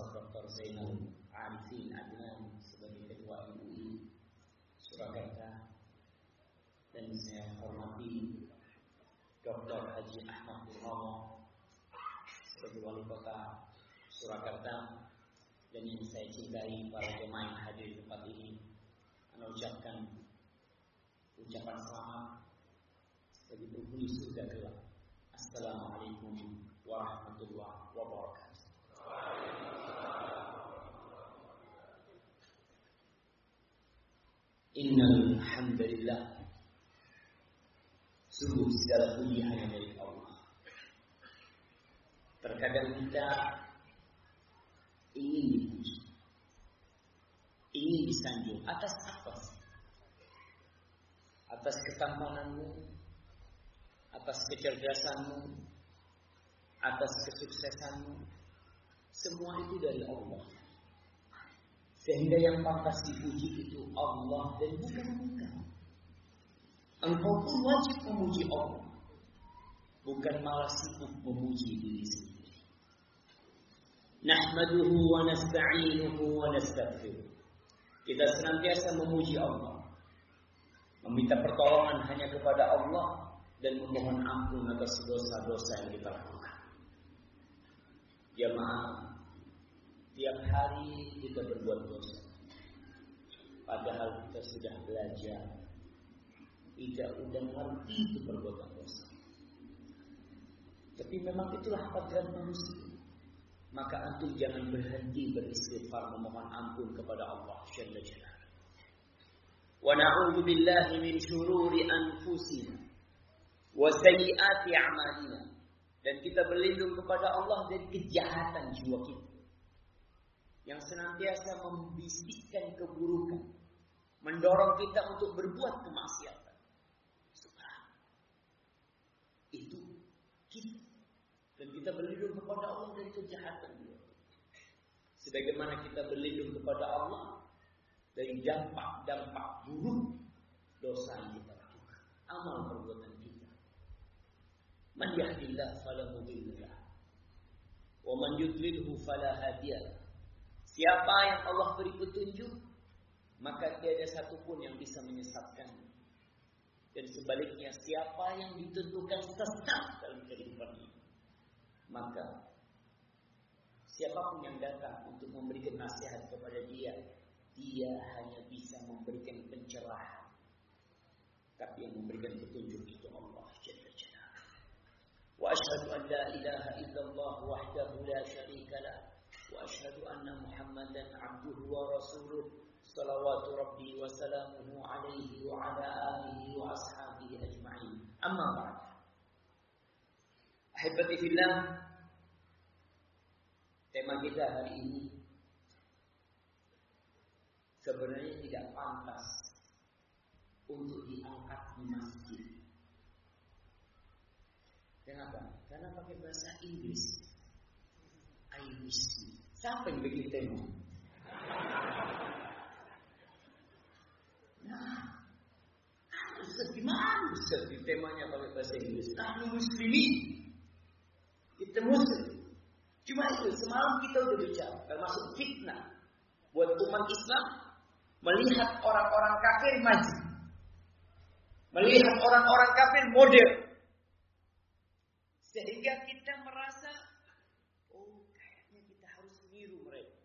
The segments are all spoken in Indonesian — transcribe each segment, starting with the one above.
Profesor Dr. Zainal Arifin Adnan sebagai Ketua MUI Surakarta, dan saya hormati Dr. Haji Ahmad Purnomo sebagai Wali Kota Surakarta, dan yang saya cintai para jemaah yang hadir di tempat ini, mengucapkan ucapan selamat bagi penghuni surga kelak. Assalamualaikum warahmatullahi wabarakatuh. Innal hamdalillah, sungguh segala puji hanya milik Allah. Terkadang kita ingin dipuji, ingin disanjung. Atas apa? Atas ketampananmu, atas kecerdasanmu, atas kesuksesanmu. Semua itu dari Allah. Sehingga yang pantas dipuji itu Allah dan bukan engkau. Engkau pun wajib memuji Allah, bukan malah sibuk memuji diri sendiri. Nahmaduhu wa nasta'inuhu wa nastaghfiruh. Kita senantiasa memuji Allah, meminta pertolongan hanya kepada Allah, dan memohon ampun atas dosa-dosa yang kita lakukan. Jamaah, tiap hari kita berbuat dosa, padahal kita sudah belajar tidak udah ngerti itu perbuatan dosa. Tapi memang itulah kodrat manusia. Maka antum jangan berhenti beristighfar, memohon ampun kepada Allah Jalla Jalaluhu. Wa na'udzu billahi min syururi anfusina wa sayyiati a'malina. Dan kita berlindung kepada Allah dari kejahatan jiwa kita yang senantiasa membisikkan keburukan, mendorong kita untuk berbuat kemaksiatan. Itu kita. Dan kita berlindung kepada Allah dari kejahatan jiwa. Sebagaimana kita berlindung kepada Allah dari dampak-dampak buruk dosa yang kita lakukan, amal perbuatan kita. Man yahdihillahu fala mudilla lahu wa man yudlilhu fala hadiya lahu. Siapa yang Allah beri petunjuk, maka tiada satupun yang bisa menyesatkan. Dan sebaliknya, siapa yang ditentukan sesat dalam kehidupan ini, maka siapapun yang datang untuk memberikan nasihat kepada dia, dia hanya bisa memberikan pencerahan. Tapi yang memberikan petunjuk itu Allah Jalla Jalaluhu. Wa asyhadu an la ilaha illallah wahdahu la syarika lah. Wa asyhadu anna Muhammadan abduhu wa rasuluh. Salawatu rabbi wa salamuhu alaihi wa ala alihi wa ashabihi ajma'in. Amma ba'd. Ahibati fillah, tema kita hari ini sebenarnya tidak pantas untuk diangkat di masjid. Kenapa? Karena pakai bahasa Inggris. I miss you. Siapa yang bikin tema? Nah, gimana Ustaz di temanya pakai bahasa Inggris? Nahnu muslimin. Kita muslim. Cuma itu, semalam kita udah bicara, termasuk fitnah buat umat Islam melihat orang-orang kafir maju, melihat orang-orang kafir modern, sehingga kita merasa, oh kayaknya kita harus niru mereka.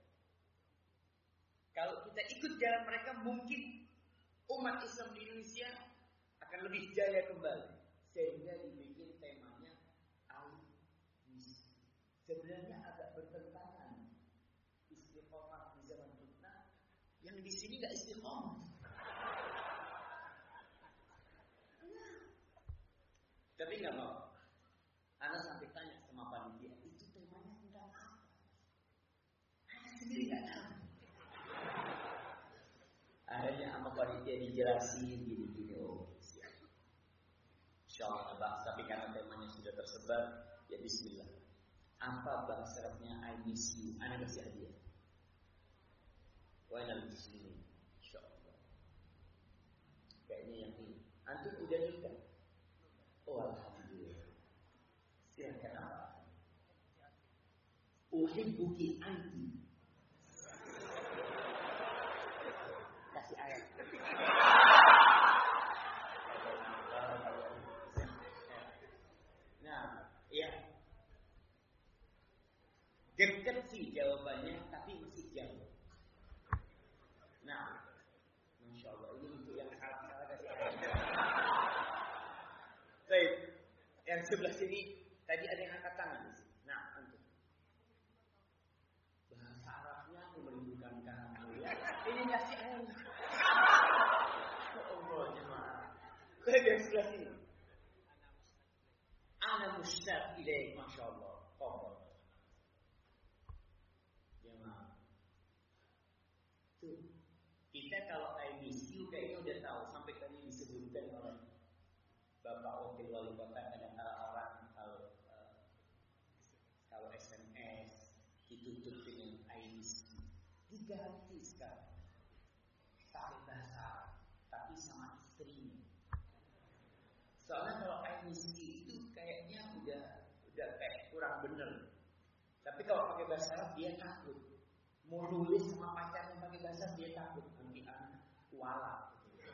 Kalau kita ikut jalan mereka, mungkin umat Islam di Indonesia akan lebih jaya kembali. Sehingga dibikin temanya al-Misri. Sebenarnya agak bertentangan istiqomah di zaman fitnah, yang di sini nggak istiqomah. Tapi nggak mau. Anak sampai tanya sama panitia, itu temanya tentang apa? Anak sendiri nggak tahu. Akhirnya sama panitia dijelasin gini-gini. Oh siap. Insyaallah Abah. Tapi karena temanya sudah tersebar, ya Bismillah. Apa bahasa Arabnya I miss you? Anak kasih hadiah. Wa inal muslimin. Insyaallah. Kayaknya yang ini. Antum udah nikah? Oh alhamdulillah. Silakan apa? Uhibbuki anti Yang sebelah sini tadi ada yang angkat tangan. Nah, untuk bahasa Arabnya aku merindukan kamu ya. Ini ngasih ayam. Allah jemaah. Yang sebelah sini. Ana mushtaq ilaik, masyaallah. Qobol. Jemaah. Tuh. Kita kalau IMCU kayaknya udah tahu sampai tadi disebutkan oleh Bapak Wakil Wali Kota, kadang-kadang orang kalau SMS ditutup dengan IMCU diganti sekarang pakai bahasa Arab, tapi sama istrinya. Soalnya kalau IMCU itu kayaknya udah kayak kurang bener. Tapi kalau pakai bahasa Arab dia takut. Mau nulis sama pacarnya pakai bahasa Arab dia takut nanti anak kuala.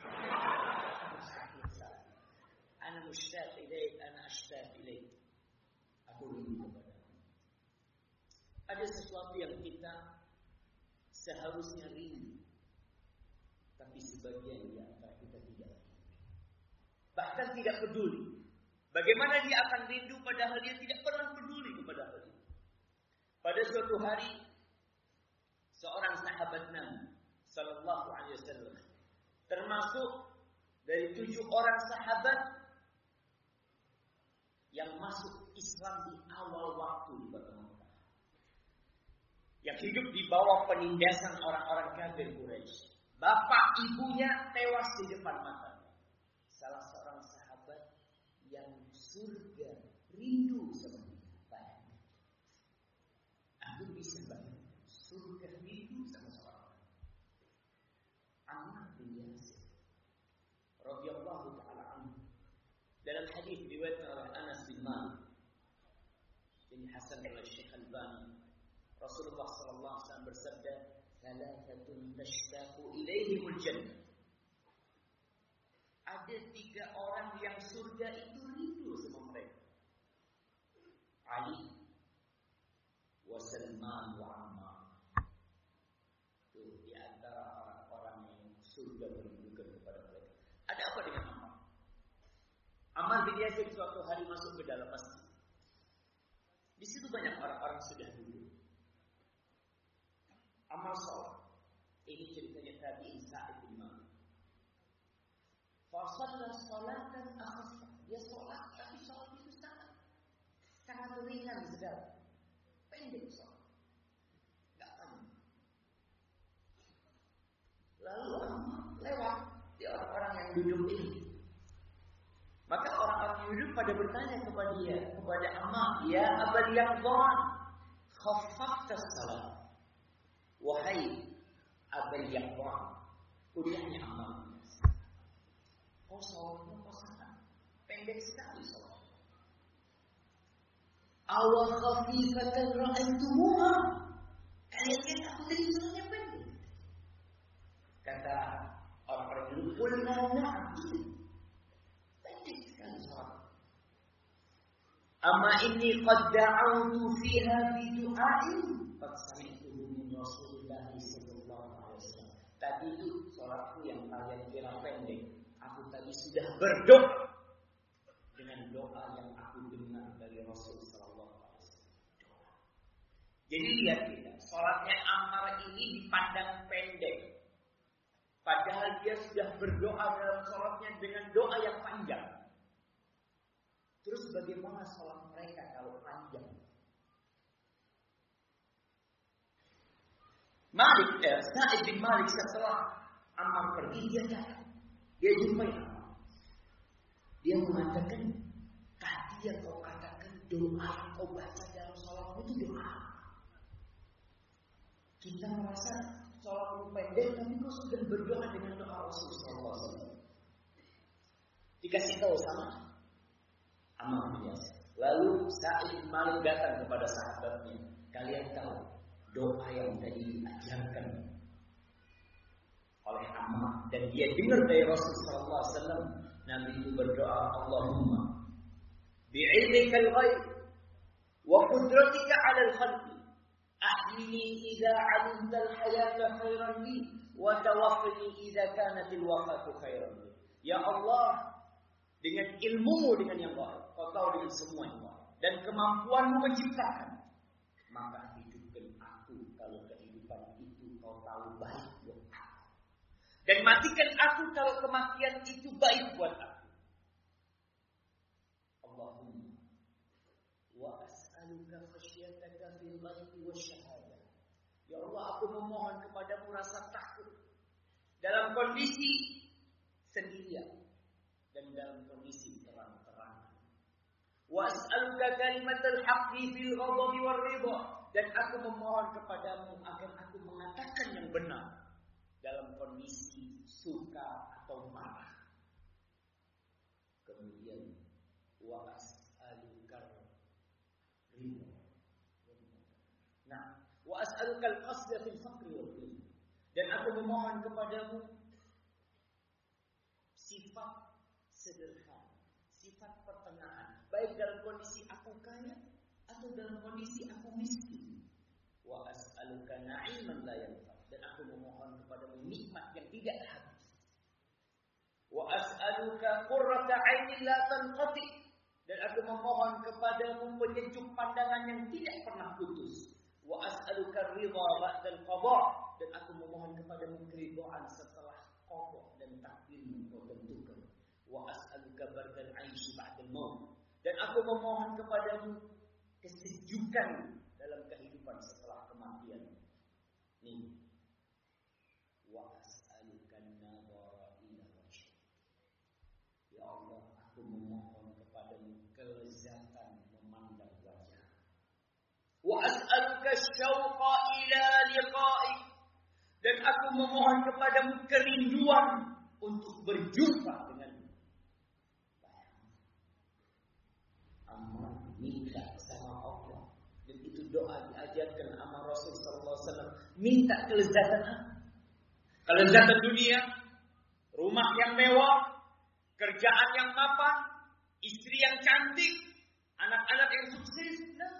Ana mushtaq ilaik, ana ashtaq ilaik. Aku rindu kepadamu. Ada sesuatu yang kita seharusnya rindu, tapi sebagian di antara kita tidak. Bahkan tidak peduli. Bagaimana dia akan rindu padahal dia tidak pernah peduli kepada hal itu. Pada suatu hari seorang sahabat Nabi sallallahu alaihi wasallam termasuk dari 7 orang sahabat yang masuk Islam di awal waktu di Kota Mekah, yang hidup di bawah penindasan orang-orang kafir Quraisy. Bapak ibunya tewas di depan matanya. Salah seorang sahabat yang surga rindu sama dia. Bayangkan. Aku bisa bayangkan surga rindu sama seorang. Ammar bin Yasir radhiyallahu ta'ala anhu. Dalam hadis diriwayatkan oleh Anas bin Malik, ini hasan oleh Syekh Albani, Rasulullah sallallahu alaihi wasallam bersabda, "Thalathatun tashtaqu ilaihimul jannah." Ada 3 orang yang surga itu rindu sama mereka. Ali wa Salman wa Ammar. Itu di antara orang-orang yang surga merindukan kepada mereka. Ada apa dengan Ammar? Ammar bin Yasir suatu hari masuk ke dalam masjid. Di situ banyak orang-orang sudah duduk. Ammar sholat. Ini ceritanya tabi'in Sa'id bin Malik. Fasalla sholatan akhaffa. Dia sholat, tapi sholat itu sangat ringan sedang. Pendek sholat. Enggak panjang. Lalu Ammar lewat di orang-orang yang duduk ini. Maka orang-orang yang duduk pada bertanya kepada Ammar, "Ya Abal Yaqdhan, khaffafta salat." Wahai Abal Yaqdhan, kuliahnya Ammar. Oh, sholatnya kok sangat pendek sekali sholat. Awal khafifatan ra'aitumuha. Kalian lihat aku tadi sholatnya pendek. Kata orang-orang dulu, "Qulna na'am." Pendek sekali sholat. Amma inni qad da'awtu fiha bi du'ain qad sami'tuhu min Rasulillah sallallahu alaihi wasallam. Tadi itu sholatku yang kalian kira pendek. Aku tadi sudah berdoa dengan doa yang aku dengar dari Rasul sallallahu alaihi wasallam. Jadi lihat kita, sholatnya Ammar ini dipandang pendek. Padahal dia sudah berdoa dalam sholatnya dengan doa yang panjang. Terus bagaimana sholat mereka kalau panjang? Sa'id bin Malik setelah Ammar pergi, dia datang. Dia jumpai Ammar. Dia mengatakan, tadi yang kau katakan doa yang kau baca dalam sholatmu itu doa. Kita merasa sholatmu pendek, tapi kau sudah berdoa dengan doa Rasulullah SAW. Dikasih tahu sama Ammar bin Yasir. Lalu Sa'id bin Malik datang kepada sahabatnya. Kalian tahu doa yang tadi diajarkan oleh Ammar dan dia dengar dari Rasulullah SAW. Nabi itu berdoa, Allahumma bi'ilmikal ghaib wa qudratika 'alal khalqi ahyini idza 'alimtal hayata khairan li wa tawaffini idza kanatil wafatu khairan li. Ya Allah, dengan ilmumu dengan yang gaib. Kau tahu dengan semua yang gaib. Dan kemampuanmu menciptakan. Maka hidupkan aku kalau kehidupan itu kau tahu baik buat aku. Dan matikan aku kalau kematian itu baik buat aku. Allahumma wa as'aluka khasyataka fil ghaibi wasyahadah. Ya Allah, aku memohon kepadamu rasa takut dalam kondisi sendirian dan dalam kondisi terang-terangan. Wa as'aluka kalimatal haqqi fil ghadabi war ridha. Dan aku memohon kepadamu agar aku mengatakan yang benar dalam kondisi suka atau marah. Kemudian wa as'aluka ridha. Nah, wa as'aluka al-qasda fil faqri wal ghina. Dan aku memohon kepadamu sifat sederhana, sifat pertengahan, baik dalam kondisi aku kaya atau dalam kondisi aku miskin. Wa as'aluka na'iman la yanfa. Dan aku memohon kepadamu nikmat yang tidak habis. Wa as'aluka qurrata 'ainin la tanqati. Dan aku memohon kepadamu penyejuk pandangan yang tidak pernah putus. Wa as'aluka ridha ba'dal qada. Dan aku memohon kepadamu keridhaan setelah qada dan takdirmu kau tentukan. Wa as'aluka bardal 'aishi ba'dal maut. Dan aku memohon kepadamu kesejukan dalam kehidupan setelah kematian. Nih. Wa as'aluka an-nadhara ila wajhik. Ya Allah, aku memohon kepadamu kelezatan memandang wajah. Wa as'aluka syauqa ila liqa'ik. Dan aku memohon kepadamu kerinduan untuk berjumpa denganmu. Amal minta sama Allah. Dan itu doa diajarkan sama Rasul sallallahu alaihi wasallam. Minta kelezatan apa? Kelezatan dunia, rumah yang mewah, kerjaan yang mapan, istri yang cantik, anak-anak yang sukses. Nah,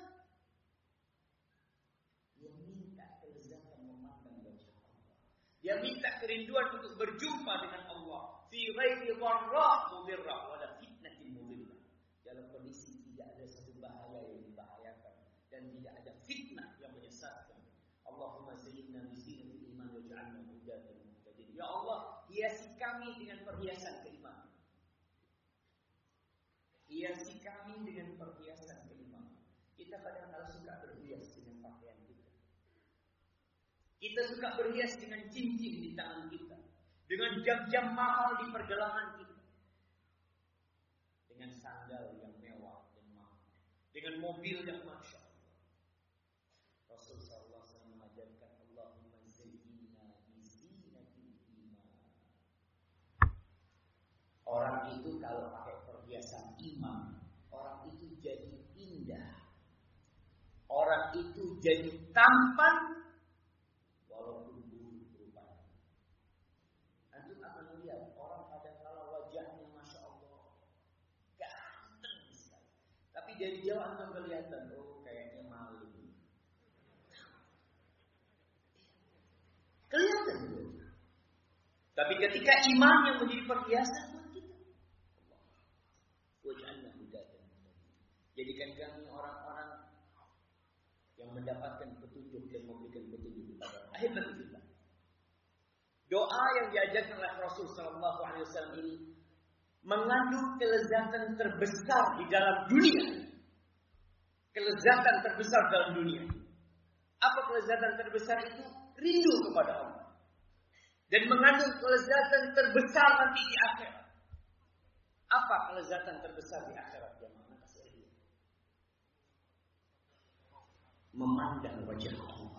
dia minta kelezatan memandang wajah Allah. Dia minta kerinduan untuk berjumpa dengan Allah. Fi ghairi dharra mudirra wala fitnatin mudillah. Dalam kondisi tidak ada satu bahaya yang membahayakan dan tidak ada fitnah yang menyesatkan. Allahumma zayyinna bi zinatil iman waj'alna hudatan muhtadin. Ya Allah, hiasi kami dengan perhiasan keimanan. Hiasi kami dengan perhiasan keimanan. Kita kadang-kadang suka berhias dengan pakaian kita. Kita suka berhias dengan cincin di tangan kita, dengan jam-jam mahal di pergelangan kita, dengan sandal yang mewah dan mahal, dengan mobil yang masya Allah. Rasul sallallahu alaihi wasallam mengajarkan Allahumma zayyinna bi zinatil iman. Orang itu kalau pakai perhiasan iman, orang itu jadi indah. Orang itu jadi tampan walaupun buruk rupanya. Antum akan lihat orang kadang-kala wajahnya masya Allah ganteng sekali, tapi dari jauh antum kelihatan, oh kayaknya malu. Kelihatan itu. Tapi ketika iman yang menjadi perhiasan buat kita, waj'alna hudatan. Jadikan kami orang-orang yang mendapatkan petunjuk dan memberikan petunjuk kepada ahibbatillah. Doa yang diajarkan oleh Rasul sallallahu alaihi wasallam ini mengandung kelezatan terbesar di dalam dunia. Kelezatan terbesar dalam dunia. Apa kelezatan terbesar itu? Rindu kepada Allah. Dan mengandung kelezatan terbesar nanti di akhirat. Apa kelezatan terbesar di akhirat jemaah? Kasih lihat. Memandang wajah Allah.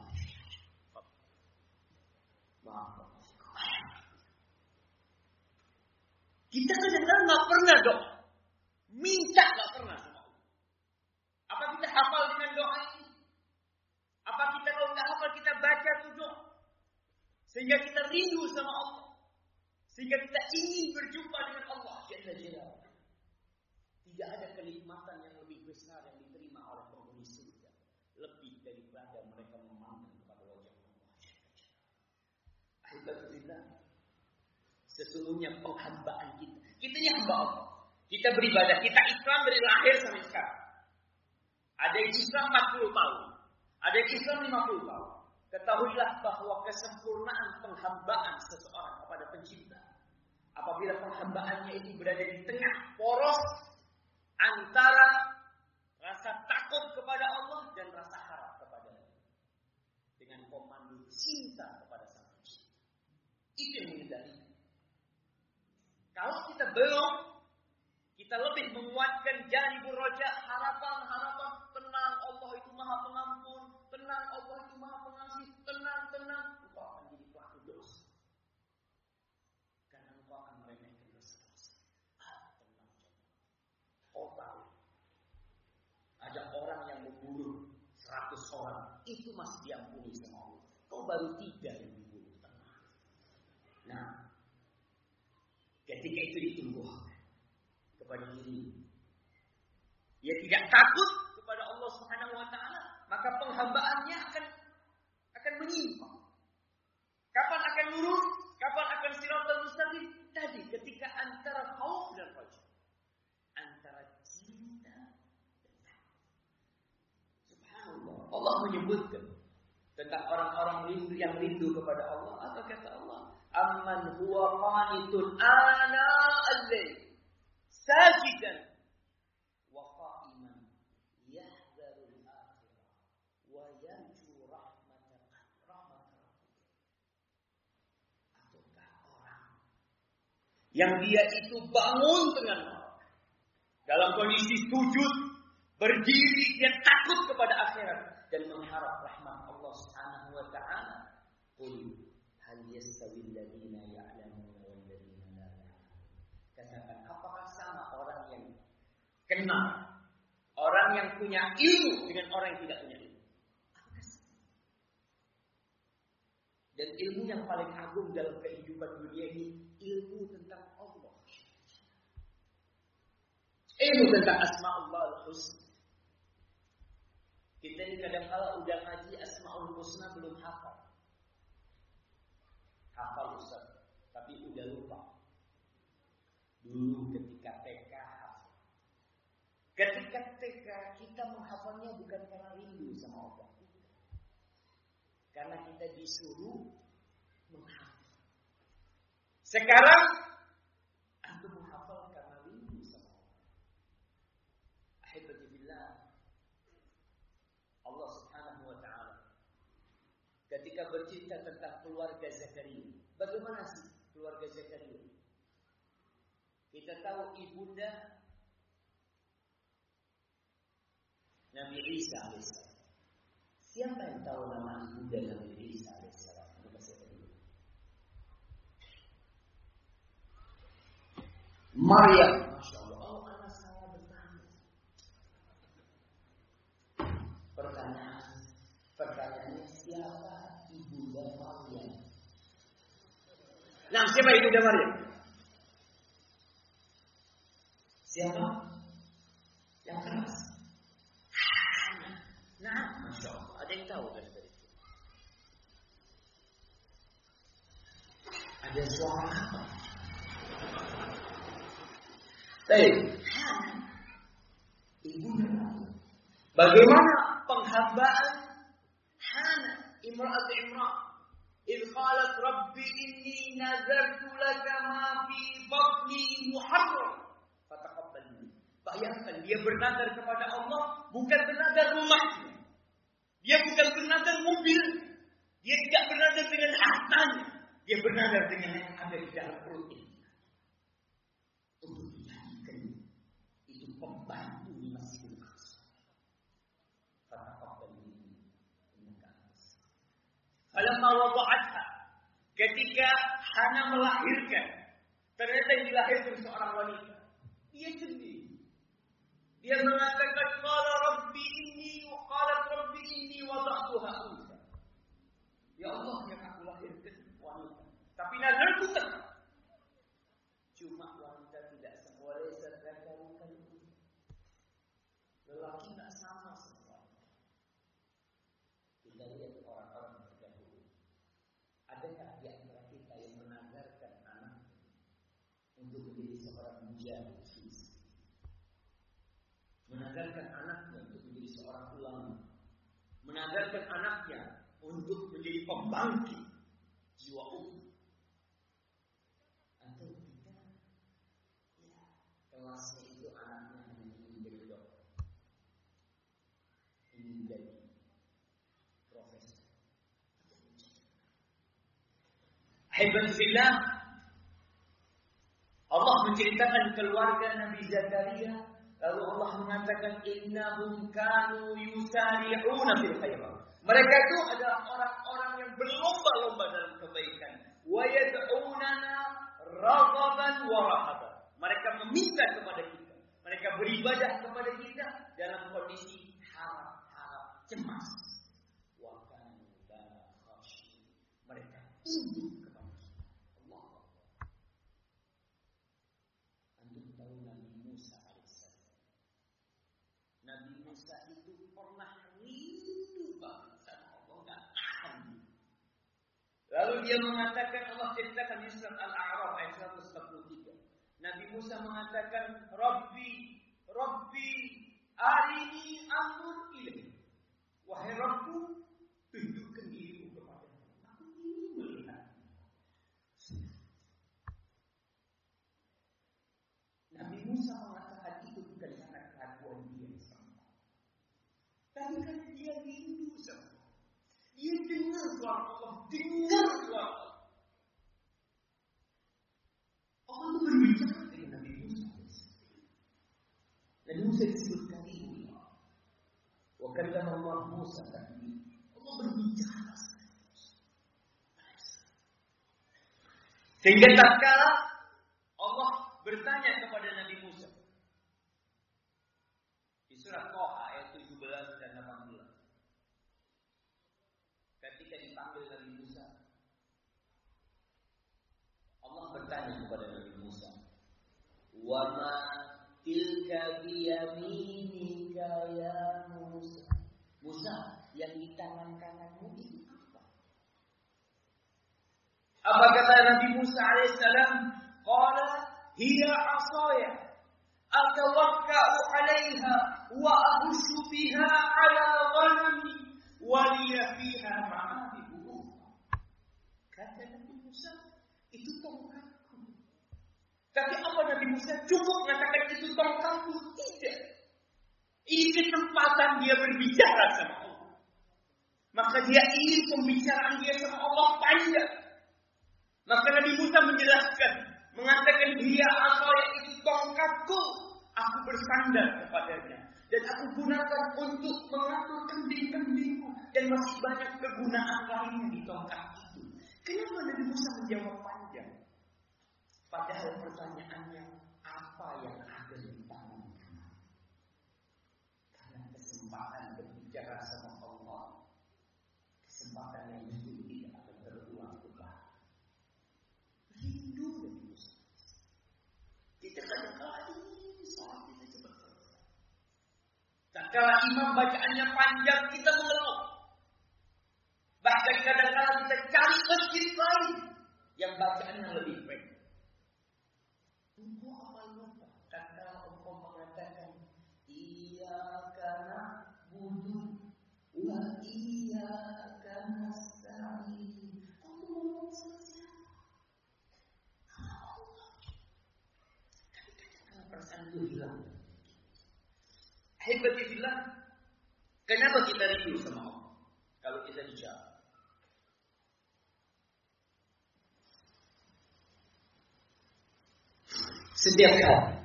Maaf. Kita kadang-kadang nggak pernah doa, minta nggak pernah sama Allah. Apa kita hafal dengan doa ini? Apa kita kalau nggak hafal kita baca tuh doa, sehingga kita rindu sama Allah, sehingga kita ingin berjumpa dengan Allah Jalla Jalaluhu. Tidak ada kenikmatan yang lebih besar yang diterima oleh penghuni surga lebih daripada mereka memandang kepada wajah Allah. Alhamdulillah. Sesungguhnya penghambaan kita ini hamba Allah. Kita beribadah, kita Islam dari lahir sampai sekarang. Ada yang Islam 40 tahun, ada yang Islam 50 tahun. Ketahuilah bahwa kesempurnaan penghambaan seseorang kepada pencipta, apabila penghambaannya itu berada di tengah poros antara rasa takut kepada Allah dan rasa harap kepada Allah, dengan komando cinta kepada Sang Pencipta. Itu yang mengendalikan. Kalau kita belum, kita lebih menguatkan janibur roja, harapan-harapan, tenang, Allah itu Maha Pengampun, tenang, Allah itu Maha Pengasih, tenang, engkau akan jadi pelaku dosa. Karena engkau akan meremehkan dosa-dosa. Tenang, kau tahu, ada orang yang membunuh 100 orang, itu masih diampuni sama Allah. Kau baru 3 yang dibunuh, tenang. Nah, ketika itu ditumbuhkan kepada diri, dia tidak takut kepada Allah Subhanahu wa taala, maka penghambaannya akan menyimpang. Kapan akan lurus? Kapan akan siratal mustaqim? Tadi ketika antara khauf dan raja, antara cinta dan takut. Subhanallah, Allah menyebutkan tentang orang-orang yang rindu kepada Allah. Apa kata Allah? Amman huwa qanitun ana al-lail sajidan wa qa'iman yahdharul akhirah wa yarju rahmat rabbih. Ataukah orang yang dia itu bangun tengah malam dalam kondisi sujud, berdiri, dia takut kepada akhirat dan mengharap rahmat Allah Subhanahu wa taala. Qul hal yastawil ladzina ya'lamuna wal ladzina la ya'lamun. Katakan, apakah sama orang yang kenal, orang yang punya ilmu dengan orang yang tidak punya ilmu? Dan ilmu yang paling agung dalam kehidupan dunia ini, ilmu tentang Allah. Ilmu tentang Asma'ul Husna. Kita ini kadang-kala udah ngaji Asma'ul Husna belum hafal. Hafal Ustaz, tapi udah lupa. Dulu ketika TK hafal. Ketika TK kita menghafalnya bukan karena rindu sama Allah, karena kita disuruh menghafal. Sekarang antum menghafal karena rindu sama Allah. Ahibati billah, Allah Subhanahu wa taala ketika bercerita tentang keluarga Zakaria, bagaimana sih keluarga Zakaria? Kita tahu ibunda Nabi Isa alaihissalam. Siapa yang tahu nama ibunda Nabi Isa alaihissalam? Maryam. Masya Allah. Oh, anak saya bertanya. Pertanyaannya siapa ibunda Maryam? Nah, siapa ibunda Maryam? Siapa? Yang keras. Nah, Masya Allah. Ada yang tahu dari itu? Ada suara apa? Baik. Ibunda Maryam. Bagaimana penghambaan Hana imra'at Imran? إذ قالت رب إني نذرت لك ما في بطني محرم فتقبل مني. Bayangkan, dia bernadar kepada Allah, bukan bernadar rumahnya, dia bukan bernadar mobil, dia tidak bernadar dengan hartanya, dia bernadar dengan yang ada di dalam perutnya, untuk dijadikan itu pembantu di Masjidil Aqsa. Fataqabbal minni innaka antas. Falamma wada'atha, ketika Hana melahirkan, ternyata yang dilahirkan seorang wanita, dia sedih. Dia mengatakan, qala rabbi inni wa qalat rabbi inni wada'tuha unsa. Ya Allah, yang aku lahirkan wanita, tapi nazarku tetap. Cuma wanita tidak boleh sedekahkan. Lelaki tidak sama semua. Kita lihat orang-orang terdahulu. Adakah di antara kita yang menazarkan anak untuk menjadi seorang mujahid? menagarkan anaknya untuk menjadi seorang ulama, menagarkan anaknya untuk menjadi pembangkit jiwa umat, atau kita ya kelasnya itu anaknya hanya ingin jadi dokter, ingin jadi profesor. Alhamdulillah, Allah menceritakan keluarga Nabi Zakaria, lalu Allah mengatakan innahum kanu yusari'una fil khairat. Mereka itu adalah orang-orang yang berlomba-lomba dalam kebaikan. Wa yad'unana raghaban wa rahaban. Mereka meminta kepada kita, mereka beribadah kepada kita dalam kondisi harap-harap cemas. Wa kanu lana khashi'in. Mereka tunduk kepada kita. Allah. Antum tahu Nabi Musa alaihissalam. Nabi Musa itu pernah rindu banget sama Allah, enggak tahan. Lalu dia mengatakan, Allah ceritakan di surat Al-A'raf ayat 143. Nabi Musa mengatakan, Rabbi arini anzur ilaik. Wahai Rabbku, tunjukkan dirimu kepadaku. Aku ingin melihat. Nabi Musa mengatakan itu bukan karena keraguan dia sama Allah, tapi karena dia rindu sama Allah. Dia dengar suara Allah, dengar suara Allah. Allah berbicara dengan Nabi Musa. Nabi Musa disebutkan ini. Wa kallama Allah Musa taklima. Allah berbicara sama Musa. Sehingga tatkala Allah bertanya kepada Nabi Musa di surat Thaha ayat 17 dan 18. Ketika dipanggil Nabi Musa, Allah bertanya kepada Nabi Musa, "Wa ma tilka biyaminika ya Musa?" Musa, yang di tangan kananmu itu apa? Apa kata Nabi Musa alaihissalam? Qala hiya asaya atawakka'u 'alaiha wa ahushu biha 'ala ghanami wa liya fiha ma'arib ukhra. Kata Nabi Musa, itu tongkatku. Tapi apa Nabi Musa cukup mengatakan itu tongkatku? Tidak. Ini kesempatan dia berbicara sama Allah. Maka dia ingin pembicaraan dia sama Allah panjang. Maka Nabi Musa menjelaskan, mengatakan dia asal itu tongkatku, aku bersandar kepadanya dan aku gunakan untuk mengatur kambing-kambingku dan masih banyak kegunaan lain di tongkat itu. Kenapa Nabi Musa menjawab panjang? Padahal pertanyaannya, apa yang ada di tangan kanan? Karena kesempatan berbicara sama Allah, kesempatan yang justru tidak akan terulang kembali. Rindu Nabi Musa. Kita kadang-kadang ini saat kita cepat selesai. Tak kala imam bacaannya panjang, kita mengeluh. Bahkan kadang-kadang kita cari masjid lain yang bacaannya lebih pendek. Engkau apa lupa? Kata engkau mengatakan iyyaka na'budu wa iyyaka nasta'in. Kau ngomong sama siapa? Allah. Tapi kadang-kadang perasaan itu hilang. Alhamdulillah. Kenapa kita rindu sama Allah? Kalau kita bicara, setiap hari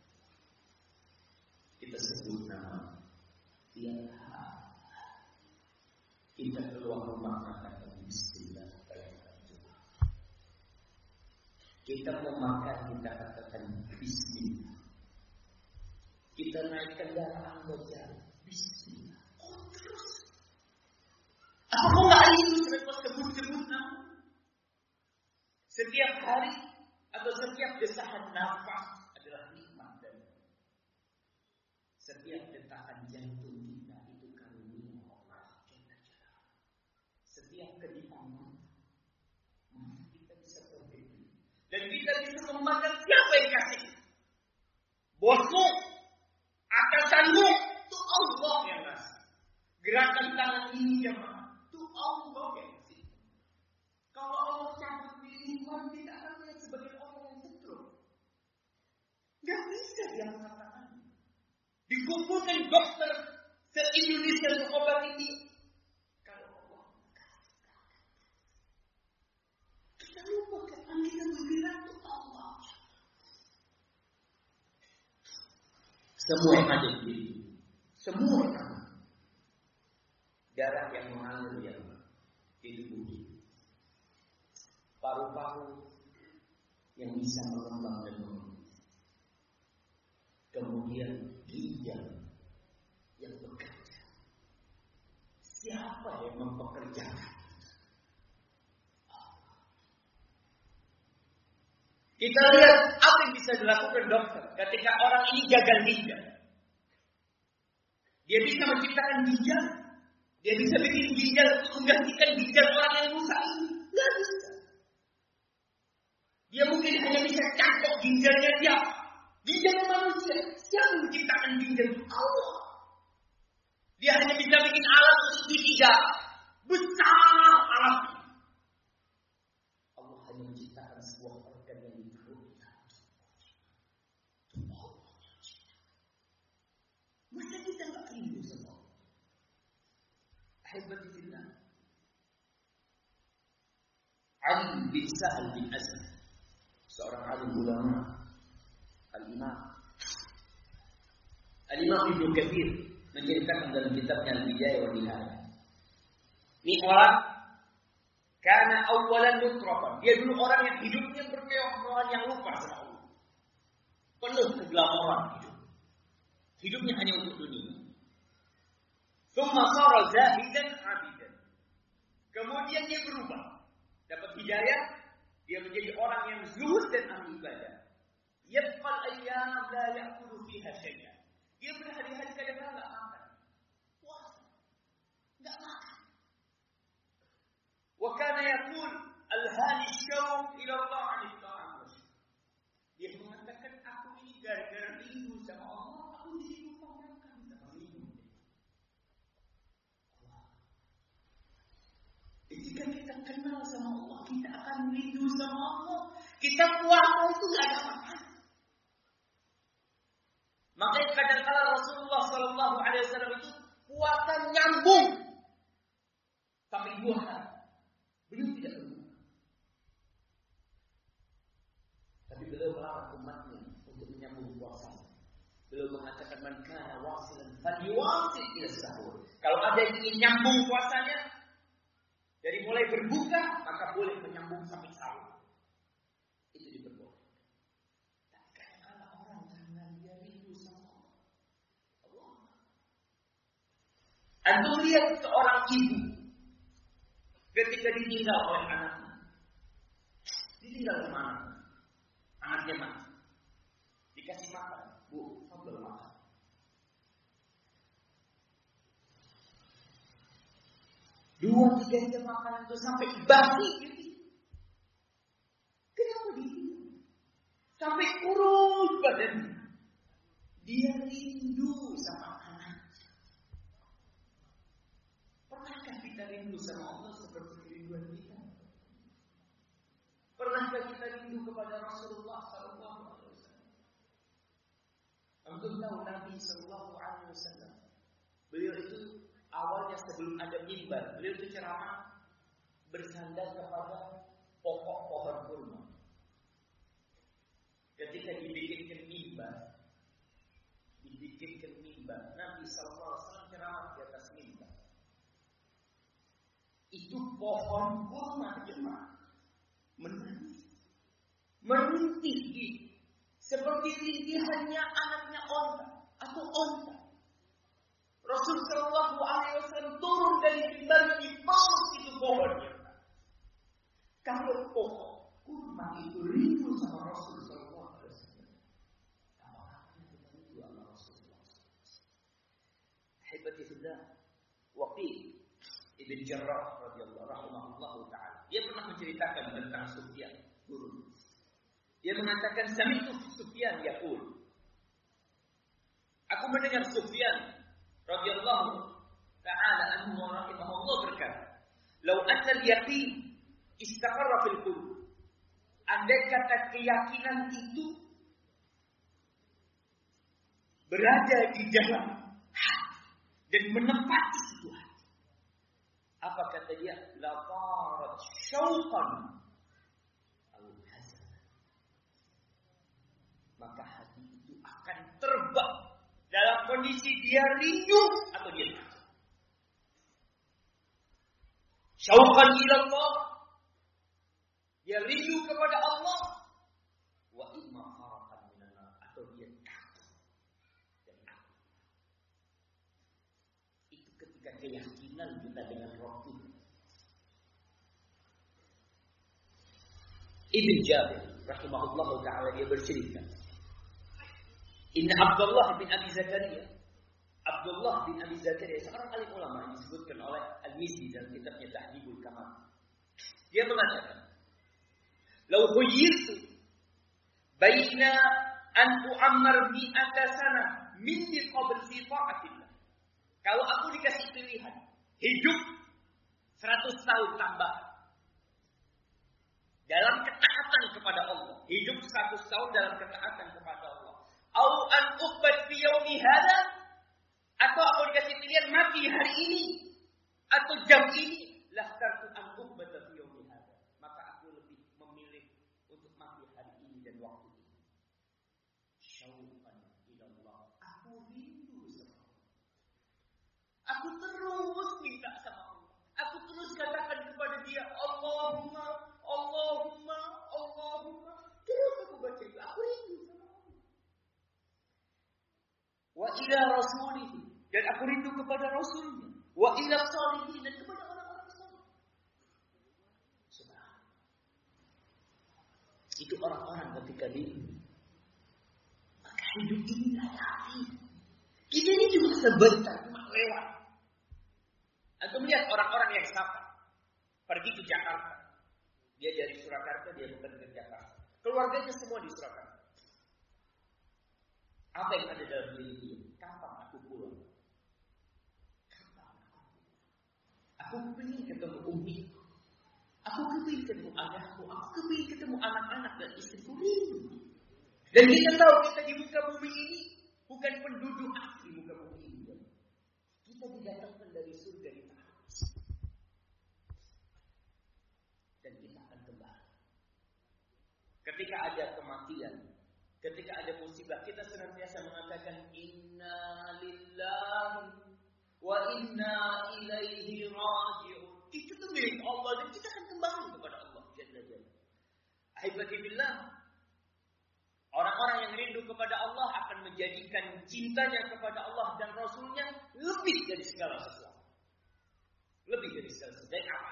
kita sebut nama, tiap hari kita keluar rumah mengatakan Bismillah. Kita mau makan, kita katakan Bismillah. Kita naik kendaraan berjalan Bismillah. Oh terus, apa nggak itu terus sebut-sebut nama? Setiap hari atau setiap desahan nafas adalah nikmat dan setiap detakan jantung kita itu karunia Allah. Setiap kedipan mata kita bisa berpikir dan kita bisa memandang siapa yang kasih. Bosmu, atasanmu, Gak bisa dia mengatakan. Dikumpulkan dokter se-Indonesia untuk obat ini. Kalau Allah kita lupakan kita bergerak untuk Allah. Semua yang ada di diri, semua yang ada. Darah yang mengalir yang di tubuh kita, paru-paru yang bisa mengembang dan mengembang, kemudian ginjal yang bekerja. Siapa yang mempekerjakan? Kita lihat apa yang bisa dilakukan dokter ketika orang ini gagal ginjal. Dia bisa menciptakan ginjal. Dia bisa bikin ginjal untuk menggantikan ginjal orang yang rusak ini. Tidak bisa. Dia mungkin hanya bisa cangkok ginjalnya dia. Ginjal manusia. Siapa yang menciptakan ginjal? Allah. Dia hanya bisa bikin alat untuk cuci darah. Besar alatnya. Allah hanya menciptakan sebuah organ yang ditaruh di dalam tubuh. Masa kita nggak rindu sama Allah? Ahibati fillah. Ali bin Sahal bin Azm, seorang alim ulama, al-Imam Ibnu Katsir menceritakan dalam kitabnya Al-Bidayah wa Nihayah. Ini orang karena awalan nutrafan. Dia dulu orang yang hidupnya bermewah-mewahan, yang lupa sama Allah. Penuh keglamoran hidup. Hidupnya hanya untuk dunia. Tsumma sara zahidan 'abidan. Kemudian dia berubah. Dapat hidayah, dia menjadi orang yang zuhud dan ahli ibadah. Yabqal ayyam la ya'kulu fiha syai'an. Dia berhari-hari kadang-kadang enggak makan. Puasa. Enggak makan. Wa kana yaqul alhani syauq ila Allah 'an ta'am. Dia mengatakan aku ini gara-gara rindu sama Allah, aku jadi lupa makan sama minum. Jika kita kenal sama Allah, kita akan rindu sama Allah. Kita puasa itu enggak ada makan. Makanya kadang-kala Rasulullah Sallallahu Alaihi Wasallam itu puasa nyambung sampai 2 hari. Beliau tidak berbuka. Tapi beliau melarang umatnya untuk menyambung puasa. Beliau mengatakan man kana wasilan falyuwasil ila sahur. Kalau ada yang ingin nyambung puasanya dari mulai berbuka, maka boleh menyambung sampai sahur. Itu diperbolehkan. Tapi kadang-kadang orang karena dia rindu sama Allah. Antum lihat seorang ibu ketika ditinggal oleh anaknya. Ditinggal sama anaknya. Anaknya mati. Dikasih makan. Bu, kamu belum makan. Dua, 3 jam makan itu sampai basi. Kenapa dia? Sampai kurus badannya. Dia rindu sama anaknya. Pernahkah kita rindu sama Allah seperti kerinduan kita? Pernahkah kita rindu kepada Rasulullah Sallallahu Alaihi Wasallam? Antum tahu Nabi Sallallahu Alaihi Wasallam, beliau itu awalnya sebelum ada mimbar, beliau itu ceramah bersandar kepada pokok pohon kurma. Ketika dibikinkan mimbar, Nabi Sallallahu Alaihi Wasallam ceramah di atas mimbar. Itu pohon kurma jemaah menangis, merintih seperti rintihannya anaknya onta atau onta. Rasul Sallallahu Alaihi Wasallam turun dari mimbar dipeluk itu pohonnya. Kalau pokok kurma itu rindu sama Rasul Sallallahu Alaihi Wasallam, apakah kita rindu sama Rasulullah? Ahibati fillah, Waqi' Ibn Jarrah radhiyallahu taala, dia pernah menceritakan tentang Sufyan, guru. Dia mengatakan, sami'tu Sufyan yaqul. Aku mendengar Sufyan radhiyallahu ta'ala anhu wa rahimahullah berkata, "Lau anna al-yaqin istaqarra fil qulub." Andai kata keyakinan itu berada di dalam hati dan menempati itu hati. Apa kata dia? Laqarat syauqan al-hazan. Maka hati itu akan terbang dalam kondisi dia rindu atau dia takut. Syauqan ila Allah, dia rindu kepada Allah. Wa imma faraqan minan nar, atau dia takut dan takut. Itu ketika keyakinan kita dengan Rabb. Ibn Jabir rahimahullah taala dia bercerita, Inna Abdullah bin Abi Zakaria, Abdullah bin Abi Zakaria seorang alim ulama yang disebutkan oleh Al-Mizzi dalam kitabnya Tahdhibul Kamal. Dia mengatakan, "Lau khuyyirtu baina an u'ammar mi'ata sana min qabl fi ta'atillah." Kalau aku dikasih pilihan hidup 100 tahun tambah dalam ketaatan kepada Allah, hidup 100 tahun dalam ketaatan kepada Allah, au an uqbad fi yaumi hadza, atau aku dikasih pilihan mati hari ini atau jam ini, lahtartu an uqbad fi yaumi hadza, maka aku lebih memilih untuk mati hari ini dan waktu ini. Syauqan ila Allah, aku rindu sama Allah. Aku terus minta sama Allah. Aku terus katakan kepada dia, Allahumma, Allahumma, Allahumma. Terus aku baca itu, aku rindu sama Allah. Wa ila rasulih, dan aku rindu kepada Rasulnya. Wa ila salihin, dan kepada orang-orang saleh. Subhanallah. Itu orang-orang ketika rindu. Maka hidup ini layani. Kita ini cuma sebentar, cuma lewat. Atau melihat orang-orang yang sabar pergi ke Jakarta. Dia dari Surakarta, dia bukan ke Jakarta. Keluarganya semua di Surakarta. Apa yang ada dalam diri dia? Kapan aku pulang? Kapan aku pulang? Aku ingin ketemu ummiku. Aku ingin ketemu ayahku. Aku ingin ketemu anak-anak dan istriku rindu. Dan kita tahu kita di muka bumi ini bukan penduduk asli muka bumi ini. Kita didatangkan dari surga di tanah. Dan kita akan kembali. Ketika ada kematian, ketika ada musibah, kita senantiasa mengatakan inna lillahi wa inna ilaihi raji'un. Itu tuh milik Allah dan kita akan kembali kepada Allah Jalla Jalla. Ahibati billah, orang-orang yang rindu kepada Allah akan menjadikan cintanya kepada Allah dan Rasulnya lebih dari segala sesuatu. Lebih dari segala sesuatu. Dari apa?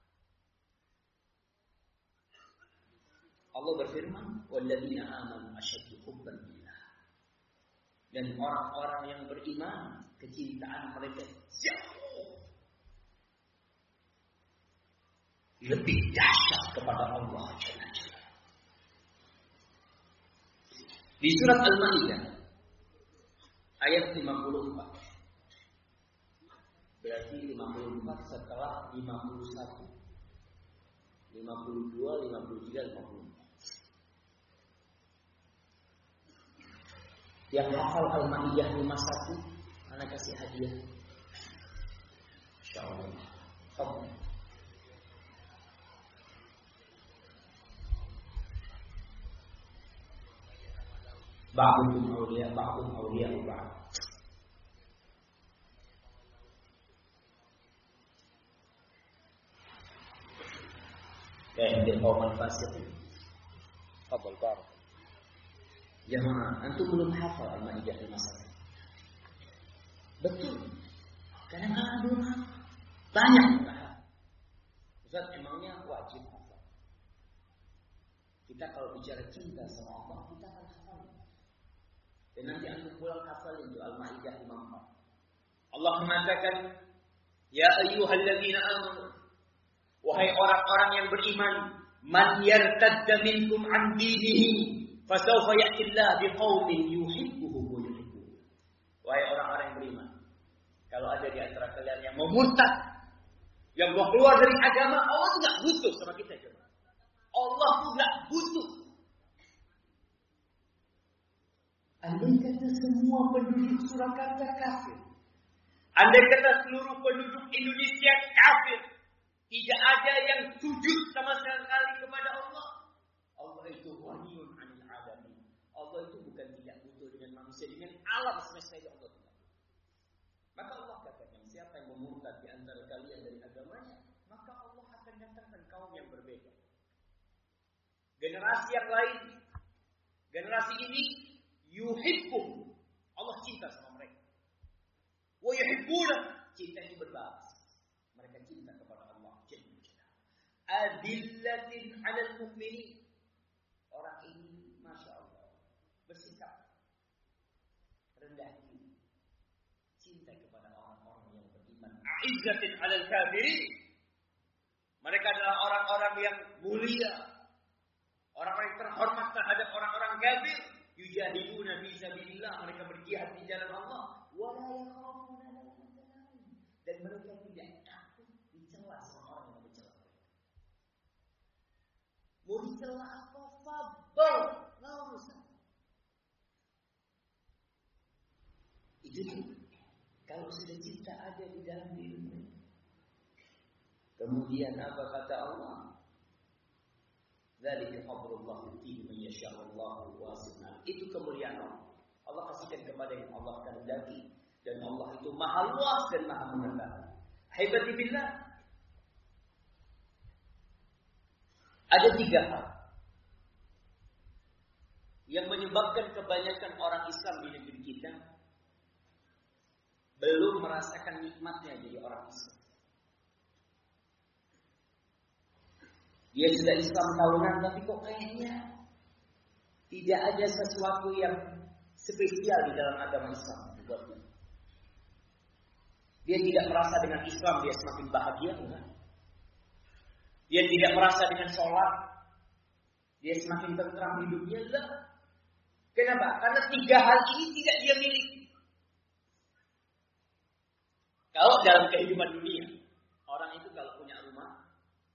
Allah berfirman, "Walladzina amanu asyaddu hubban billah." Dan orang-orang yang beriman, kecintaan mereka jauh lebih dahsyat kepada Allah Jalla Jalla. Di surat Al-Maidah ayat 54. Berarti 54 setelah 51. 52, 53, 54. Yang hafal Al-Maidah 51, anak kasih hadiah. Insyaallah. Fadhil. Ba'dhum awliya, ba'dhum awliya ba'd. Kayak dia kaum fasik. Fadhil barak. Jamaah, antum belum hafal Al-Maidah 51. Betul. Kadang-kadang belum hafal. Banyak yang hafal. Ustaz, emangnya wajib hafal? Kita kalau bicara cinta sama Allah, kita akan hafal. Dan nanti antum pulang hafal itu Al-Maidah 54. Allah mengatakan, "Ya ayyuhalladzina amanu," wahai orang-orang yang beriman, "Man yartadda minkum 'an dinihi fasawfa ya'ti Allah biqaumin yuhibbuhum wa yuhibbuhum." Wahai orang-orang yang beriman, kalau ada di antara kalian yang mau murtad, yang mau keluar dari agama, Allah tuh enggak butuh sama kita, jemaah. Allah tuh enggak butuh. andai kata semua penduduk Surakarta kafir, andai kata seluruh penduduk Indonesia kafir, tidak ada yang sujud sama sekali kepada Allah, Allah itu ghaniyun 'anil 'alamin. Allah itu bukan tidak butuh dengan manusia, dengan alam semesta itu Allah tidak. Maka Allah katakan, siapa yang memurtad di antara kalian dari agamanya, maka Allah akan datangkan kaum yang berbeda. Generasi yang lain, generasi ini yuhibbuhum, Allah cinta sama mereka. Wa yuhibbuna, cinta itu berbalas. Mereka cinta kepada Allah Jalla Jalla. Adillatin 'alal mu'minin. Orang ini Masya Allah bersikap rendah diri, cinta kepada orang-orang yang beriman. A'izzatin 'alal kafirin. Mereka adalah orang-orang yang mulia, orang-orang yang terhormat terhadap orang-orang kafir. Yujahiduna fi sabilillah, mereka berjihad di jalan Allah. Wa la yakhafuna lawmata laim, dan mereka tidak takut dicela sama orang yang mencela mereka. Mau dicela apa? Fadl, enggak usah. Itu kalau sudah cinta ada di dalam diri mereka. Kemudian apa kata Allah? Dzalika fadlullah yu'tihi man yasha'u wallahu wasi'un. Itu kemuliaan Allah. Allah kasihkan kepada yang Allah kehendaki, dan Allah itu Maha luas dan Maha mengetahui. Haibati billah. Ada 3 hal yang menyebabkan kebanyakan orang Islam di negeri kita belum merasakan nikmatnya jadi orang Islam. Dia sudah Islam tahunan, tapi kok kayaknya tidak ada sesuatu yang spesial di dalam agama Islam buat dia. Dia tidak merasa dengan Islam dia semakin bahagia, enggak? Dia tidak merasa dengan sholat dia semakin tentram hidupnya, enggak? Kenapa? Karena 3 hal ini tidak dia miliki. Kalau dalam kehidupan dunia, orang itu kalau punya rumah,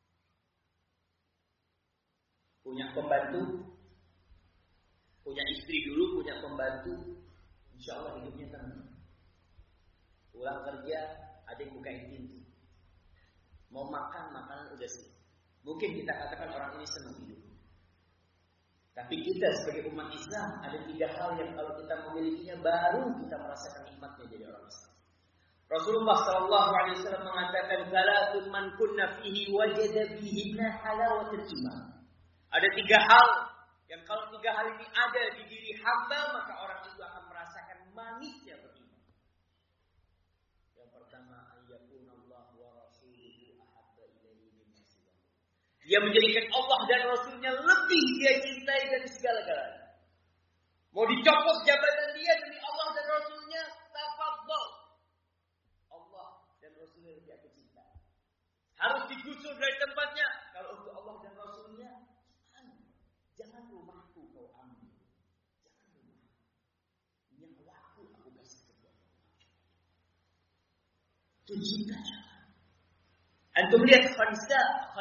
punya pembantu, punya istri dulu, punya pembantu, insya Allah hidupnya tenang. Pulang kerja, ada yang bukain pintu. Mau makan, makanan udah siap. Mungkin kita katakan orang ini senang hidup. Tapi kita sebagai umat Islam, ada 3 hal yang kalau kita memilikinya, baru kita merasakan nikmatnya jadi orang Islam. Rasulullah SAW mengatakan, "Salatun man kunna fihi wajada bihinna halawatul iman." Ada 3 hal yang kalau 3 hal ini ada di diri hamba, maka orang itu akan merasakan manisnya beriman. Yang pertama, ayyakunallahu wa rasuluhu ahabba ilaihi mimma siwahu. Dia menjadikan Allah dan Rasulnya lebih dia cintai dari segala-galanya. Mau dicopot jabatan dia demi Allah dan Rasulnya, tafadhol. Allah dan Rasulnya lebih aku cinta. Harus digusur dari tempatnya. Kalau untuk Allah dan Rasulnya, jangan rumahku kau ambil. Jangan rumah. Nyawaku aku kasih kepada Allah. Itu cinta. Antum lihat Khansa,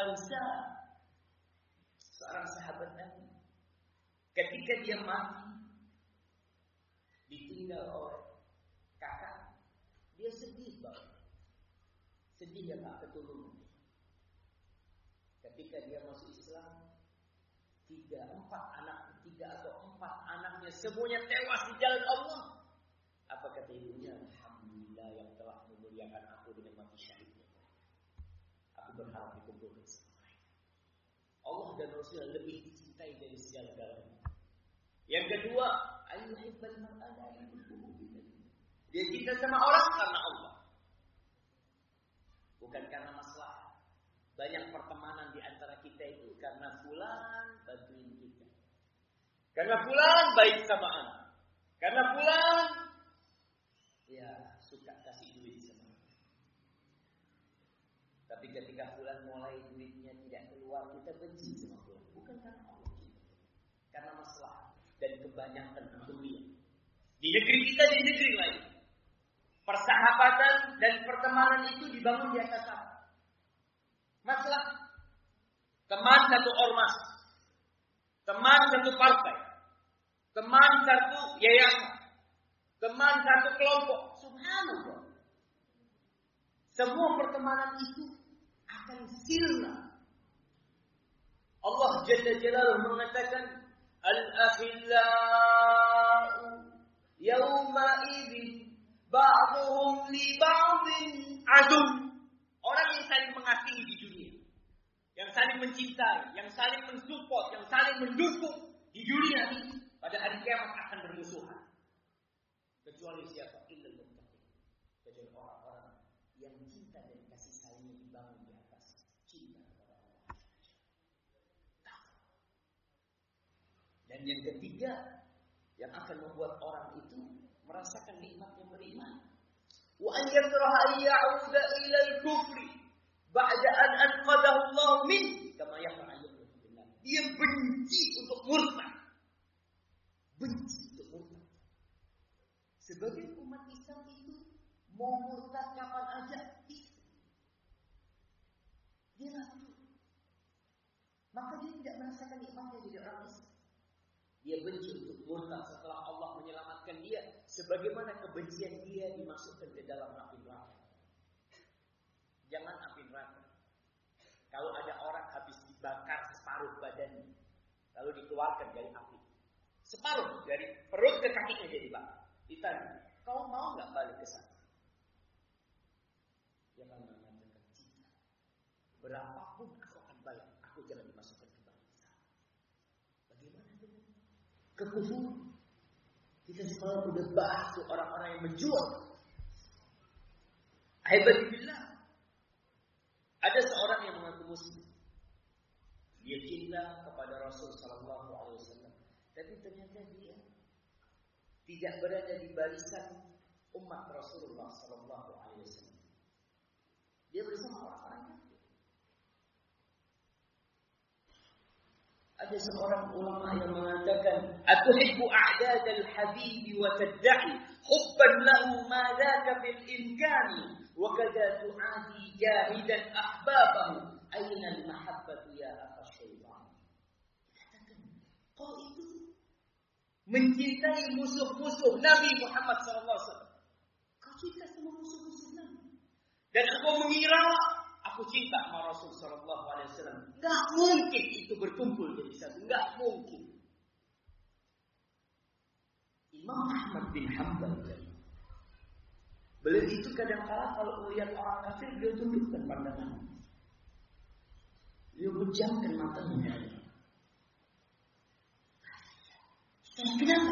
seorang sahabat Nabi. Ketika dia mati, ditinggal oleh kakak, dia sedih banget. Sedih dia tak keturunan. Ketika dia masuk Islam, 3 atau 4 anaknya semuanya tewas di jalan Allah. Apa kata ibunya? Alhamdulillah yang telah memuliakan aku dengan mati syahidnya. Aku berharap dikumpulkan sama mereka. Allah dan Rasulullah lebih dicintai dari segala-galanya. Yang kedua, ayyuhibbal mar'a dia cinta sama orang karena Allah, bukan karena masalah. Banyak pertemanan di antara kita itu karena fulan bantuin kita, karena fulan baik sama anak, karena fulan ya suka kasih duit sama anak. Tapi ketika fulan mulai duitnya tidak keluar, kita benci sama fulan. Bukan karena Allah kita, karena masalah dan kebanyakan dunia. Di negeri kita, di negeri lain, persahabatan dan pertemanan itu dibangun di atas apa? Masalah. Teman satu ormas, teman satu partai, teman satu yayasan, teman satu kelompok. Subhanallah. Semua pertemanan itu akan sirna. Allah Jalla Jalaluhu mengatakan, Al-akhillau yawma idzin ba'dhum li ba'dhin adu. Orang yang saling mengasihi di dunia, yang saling mencintai, yang saling mensupport, yang saling mendukung di dunia ini, pada hari kiamat akan bermusuhan. Kecuali siapa? Illal muttaqin. Kecuali orang-orang yang cinta dan kasih sayangnya dibangun di atas cinta kepada Allah. Dan yang ketiga, yang akan membuat orang itu merasakan nikmatnya beriman, wa an yakraha an ya'uda ila al-kufri ba'da an anqadahu Allah min, kama yaf'alu billah. Dia benci untuk murtad. Benci untuk murtad. Sebagai umat Islam itu mau murtad kapan aja bisa. Dia laku. Maka dia tidak merasakan nikmatnya jadi orang Islam. Dia benci untuk murtad setelah Allah menyelamatkan dia, sebagaimana kebencian dia dimasukkan ke dalam api neraka. Jangan api neraka. Kalau ada orang habis dibakar separuh badannya, lalu dikeluarkan dari api, separuh dari perut ke kakinya jadi bakar, ditanya, kau mau nggak balik ke sana? Dia akan mengatakan cinta. Berapapun aku akan balik, aku jangan dimasukkan kembali ke sana. Bagaimana dengan kekufuran? Kita selalu udah bahas tuh orang-orang yang menjual. Alhamdulillah. Ada seorang yang mengaku muslim. Dia cinta kepada Rasul sallallahu alaihi wasallam, tapi ternyata dia tidak berada di barisan umat Rasulullah sallallahu alaihi wasallam. Dia bersama orang-orang kafir. Ada seorang ulama yang mengatakan, "Atuhibbu a'dadal habibi wa tad'i hubban lahu ma dhaka bil imkani wa kadza tu'adi jahidan ahbabahu aina al mahabbatu ya akha syaitan." Katakan, kau itu mencintai musuh-musuh Nabi Muhammad SAW. Kau cinta sama musuh-musuh Nabi. Dan engkau mengira aku cinta sama Rasul Sallallahu Alaihi Wasallam. Enggak mungkin itu berkumpul jadi satu. Enggak mungkin. Imam Ahmad bin Hanbal, beliau itu kadang-kala kalau melihat orang kafir, beliau tundukkan pandangan. Beliau pejamkan matanya. Kenapa?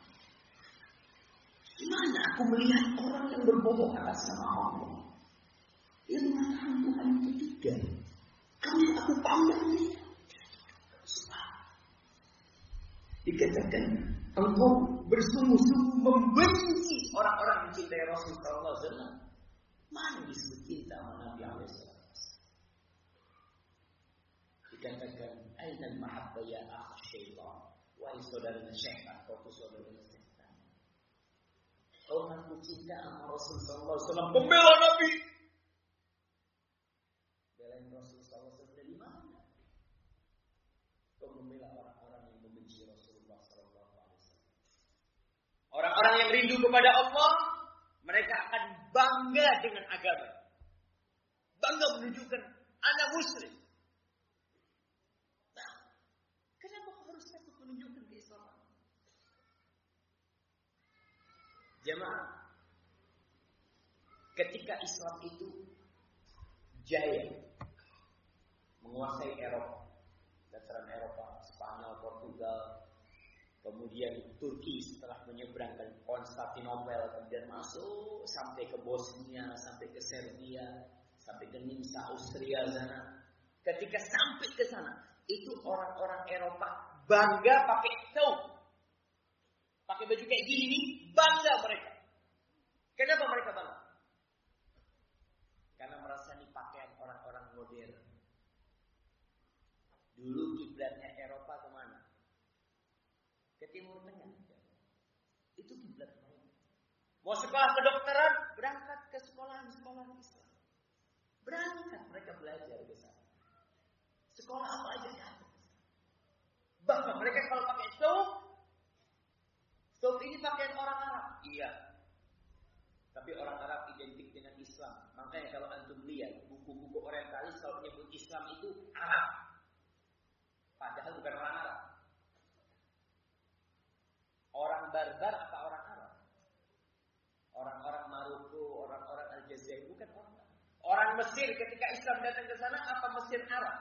Gimana aku melihat orang yang berbohong atas nama Allah? Dia mengatakan Tuhan itu tidak. Kamu aku pandang dia. Dikatakan engkau bersungguh-sungguh membenci orang-orang yang mencintai Rasul sallallahu alaihi wasallam. Mana disebut cinta sama Nabi alaihi wasallam? Dikatakan aina al-mahabbah ya akh syaitan. Wahai saudaranya syaitan, kau itu saudaranya syaitan. Kau mengaku cinta sama Rasul sallallahu alaihi wasallam, pembela Nabi. Belain Rasul sallallahu alaihi wasallam dari mana? Kau membela orang-orang yang membenci Rasulullah sallallahu alaihi wasallam. Orang-orang yang rindu kepada Allah, mereka akan bangga dengan agama. Bangga menunjukkan anak muslim. Nah, kenapa kau harus takut menunjukkan keislaman? Jemaah, ketika Islam itu jaya menguasai Eropa, dataran Eropa, Spanyol, Portugal, kemudian Turki setelah menyeberangkan Konstantinopel, kemudian masuk sampai ke Bosnia, sampai ke Serbia, sampai ke Nimsa, Austria sana. Ketika sampai ke sana, itu orang-orang Eropa bangga pakai thawb, pakai baju kayak gini nih, bangga mereka. Kenapa mereka bangga? Karena merasa ini pakaian orang-orang modern. Dulu kiblatnya Eropa kemana? Ke Timur Tengah. Itu kiblat mereka. Mau sekolah kedokteran, berangkat ke sekolah-sekolah Islam. Berangkat mereka belajar ke sana. Sekolah apa aja ada. Bahkan mereka kalau pakai stove ini pakaian orang Arab. Iya. orang barbar apa orang Arab? Orang-orang Maroko, orang-orang Aljazair, bukan orang Arab. Orang Mesir ketika Islam datang ke sana, apa Mesir Arab?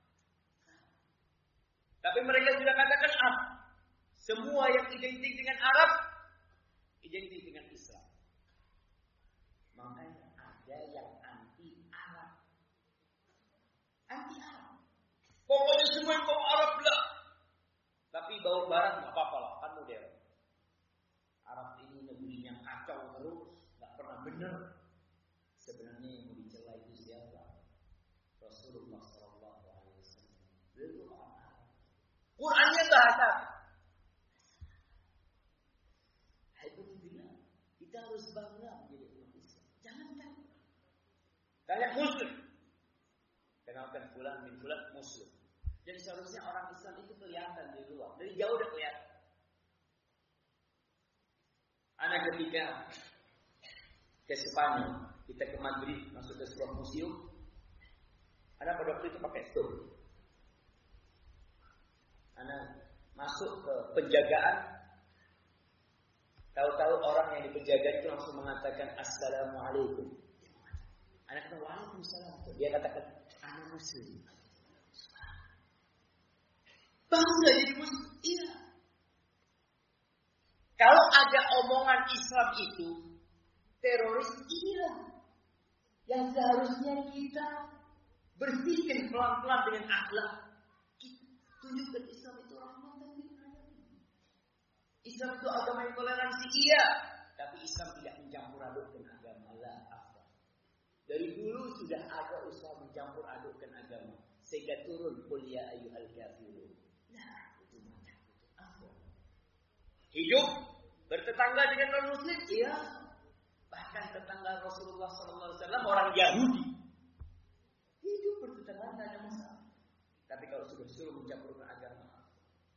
Tapi mereka sudah katakan Arab. Semua yang identik dengan Arab, identik dengan Islam. Makanya ada yang anti-Arab. Anti-Arab. Pokoknya semua yang bau Arab lah. Tapi bau Barat nggak apa-apa lah, kan modern. Arab ini negerinya kacau terus, nggak pernah benar. Sebenarnya yang mau dicela itu siapa? Rasulullah SAW. Beliau itu orang Arab. Qurannya bahasa. Itu bilang kita harus bangga menjadi umat Islam. Jangan takut. Kalian Muslim. Kenalkan fulan bin fulan Muslim. Jadi seharusnya orang Islam itu kelihatan dari luar, dari jauh udah kelihatan. Anak ketika ke Spanyol, kita ke Madrid, masuk ke sebuah museum. Anak pada waktu itu pakai stop. Anak masuk ke penjagaan. Tahu-tahu orang yang dipenjaga itu langsung mengatakan Assalamualaikum. Anak kata Waalaikumsalam. Dia katakan anak Muslim. Bangga jadi Muslim. Iya. Kalau ada omongan Islam itu teroris, inilah yang seharusnya kita bersihkan pelan-pelan dengan akhlak. Kita tunjukkan Islam itu rahmatan lil alamin. Islam itu agama yang toleransi, iya, tapi Islam tidak mencampur adukkan agama. La afdal. Dari dulu sudah ada usaha mencampur adukkan agama, sehingga turun qul ya ayyuhal kafirun. Nah, itu macam itu afdal. Hidup bertetangga dengan non-muslim, iya. Bahkan tetangga Rasulullah SAW orang Yahudi. Hidup bertetangga tidak ada masalah. Tapi kalau sudah suruh mencampurkan agama.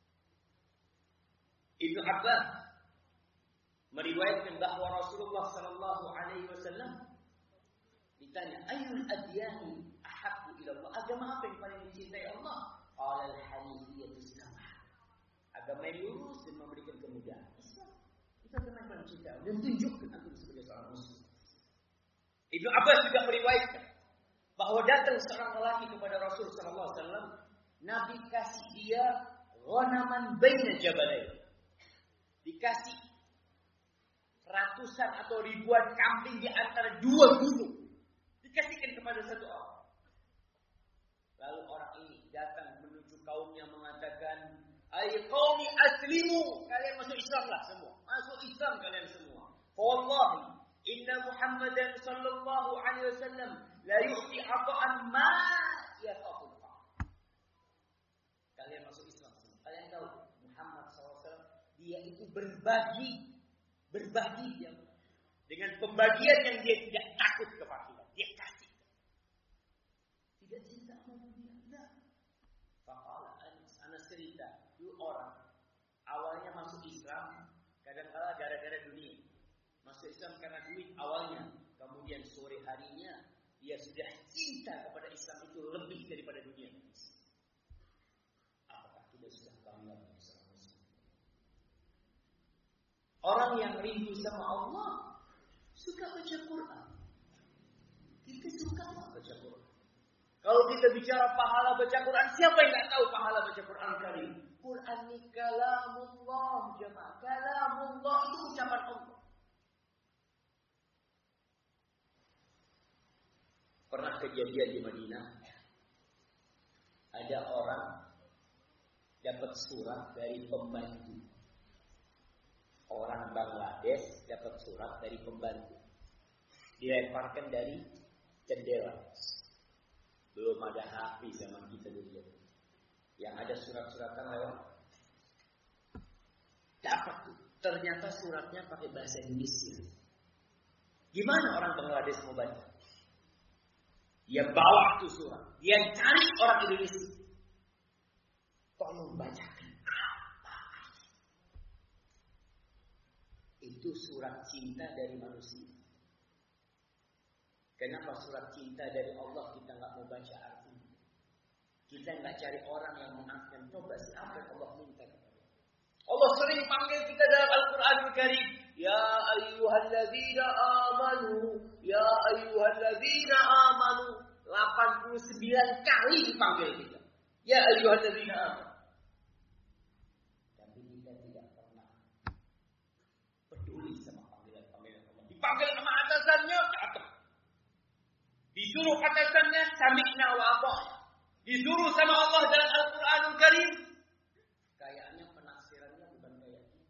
Ibnu Abbas meriwayatkan bahwa Rasulullah SAW ditanya, Ayyul adyani ahabbu ila Allah? Agama apa yang paling dicintai Allah? Qala al-hanifiyatus samah. Agama yang lurus dan memberikan kemudahan. Islam. Itu agama yang paling dicintai Allah. Dan tunjukkan aku sebagai seorang muslim. Ibnu Abbas juga meriwayatkan bahwa datang seorang lelaki kepada Rasul SAW. Nabi kasih dia ghanaman baina jabalain. Dikasih ratusan atau ribuan kambing di antara dua gunung. Dikasihkan kepada satu orang. Lalu orang ini datang menuju kaumnya mengatakan, "Ai qaumi aslimu." Kalian masuk Islam lah semua. Masuk Islam kalian semua. Wallahi, inna Muhammadan sallallahu alaihi wasallam la yu'ti ata'an ma yaqul. Kalian masuk Islam semua. Kalian tahu Muhammad SAW dia itu berbagi dia dengan pembagian yang dia tidak takut kefakiran. Dia kasih. Tidak cinta sama dunia. Nah. Faqala Anas cerita, itu orang awalnya masuk Islam kadang-kala gara-gara dunia. Masuk Islam karena duit awalnya, kemudian sore harinya dia sudah cinta kepada Islam itu lebih daripada dunia. Apakah kita sudah bangga dengan Islam? Orang yang rindu sama Allah suka baca Quran. Kita suka baca Quran. Kalau kita bicara pahala baca Quran, siapa yang tidak tahu pahala baca Quran kali? Quran ini kalamullah, jemaah. Kalamullah itu ucapan Allah. Pernah kejadian di Madinah, ada orang dapat surat dari pembantu. Orang Bangladesh dapat surat dari pembantu. Dilemparkan dari jendela. Belum ada HP zaman kita dulu. Yang ada surat-suratan lewat. Dapat tuh. Ternyata suratnya pakai bahasa Indonesia. Gimana orang Bangladesh mau baca? Dia bawa tuh surat. Dia cari orang Indonesia. Tolong bacakan. Itu surat cinta dari manusia. Kenapa surat cinta dari Allah kita nggak mau baca artinya? Kita nggak cari orang yang memaafkan. Coba siapa yang Allah minta kepada Allah. Allah sering panggil kita dalam Al-Quran. Karim, ya ayyuhalladzina amanu, ya ayyuhalladzina amanu. 89 kali dipanggil kita. Ya ayyuhalladzina amanu. Tapi kita tidak pernah peduli sama panggilan-panggilan Allah. Dipanggil sama atasannya, datang. Disuruh atasannya, sami'na wa ata'na. Disuruh sama Allah dalam Al-Quranul Karim. Kayaknya penafsirannya bukan kayak gitu.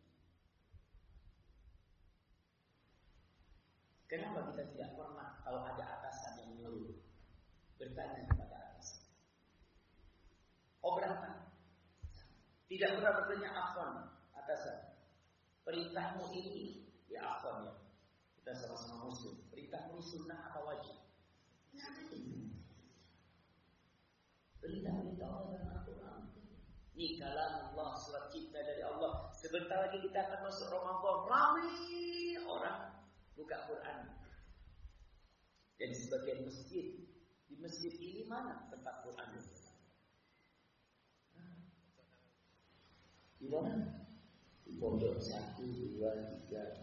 Kenapa kita tidak pernah kalau ada atasan yang menyuruh bertanya kepada atasan? Oh berapa? Tidak pernah bertanya afwan atasan. Perintahmu ini ya afwan ya. Kita sama-sama muslim. Perintahmu sunnah apa wajib? Tidak ada itu. Perintah-perintah Allah dan Al-Quran. Ini kalam Allah, surat cipta dari Allah. Sebentar lagi kita akan masuk Ramadan. Ramai orang buka Quran. Dan di sebagian masjid, di masjid ini mana tempat Quran? Di mana? Di pondok 1, 2, 3.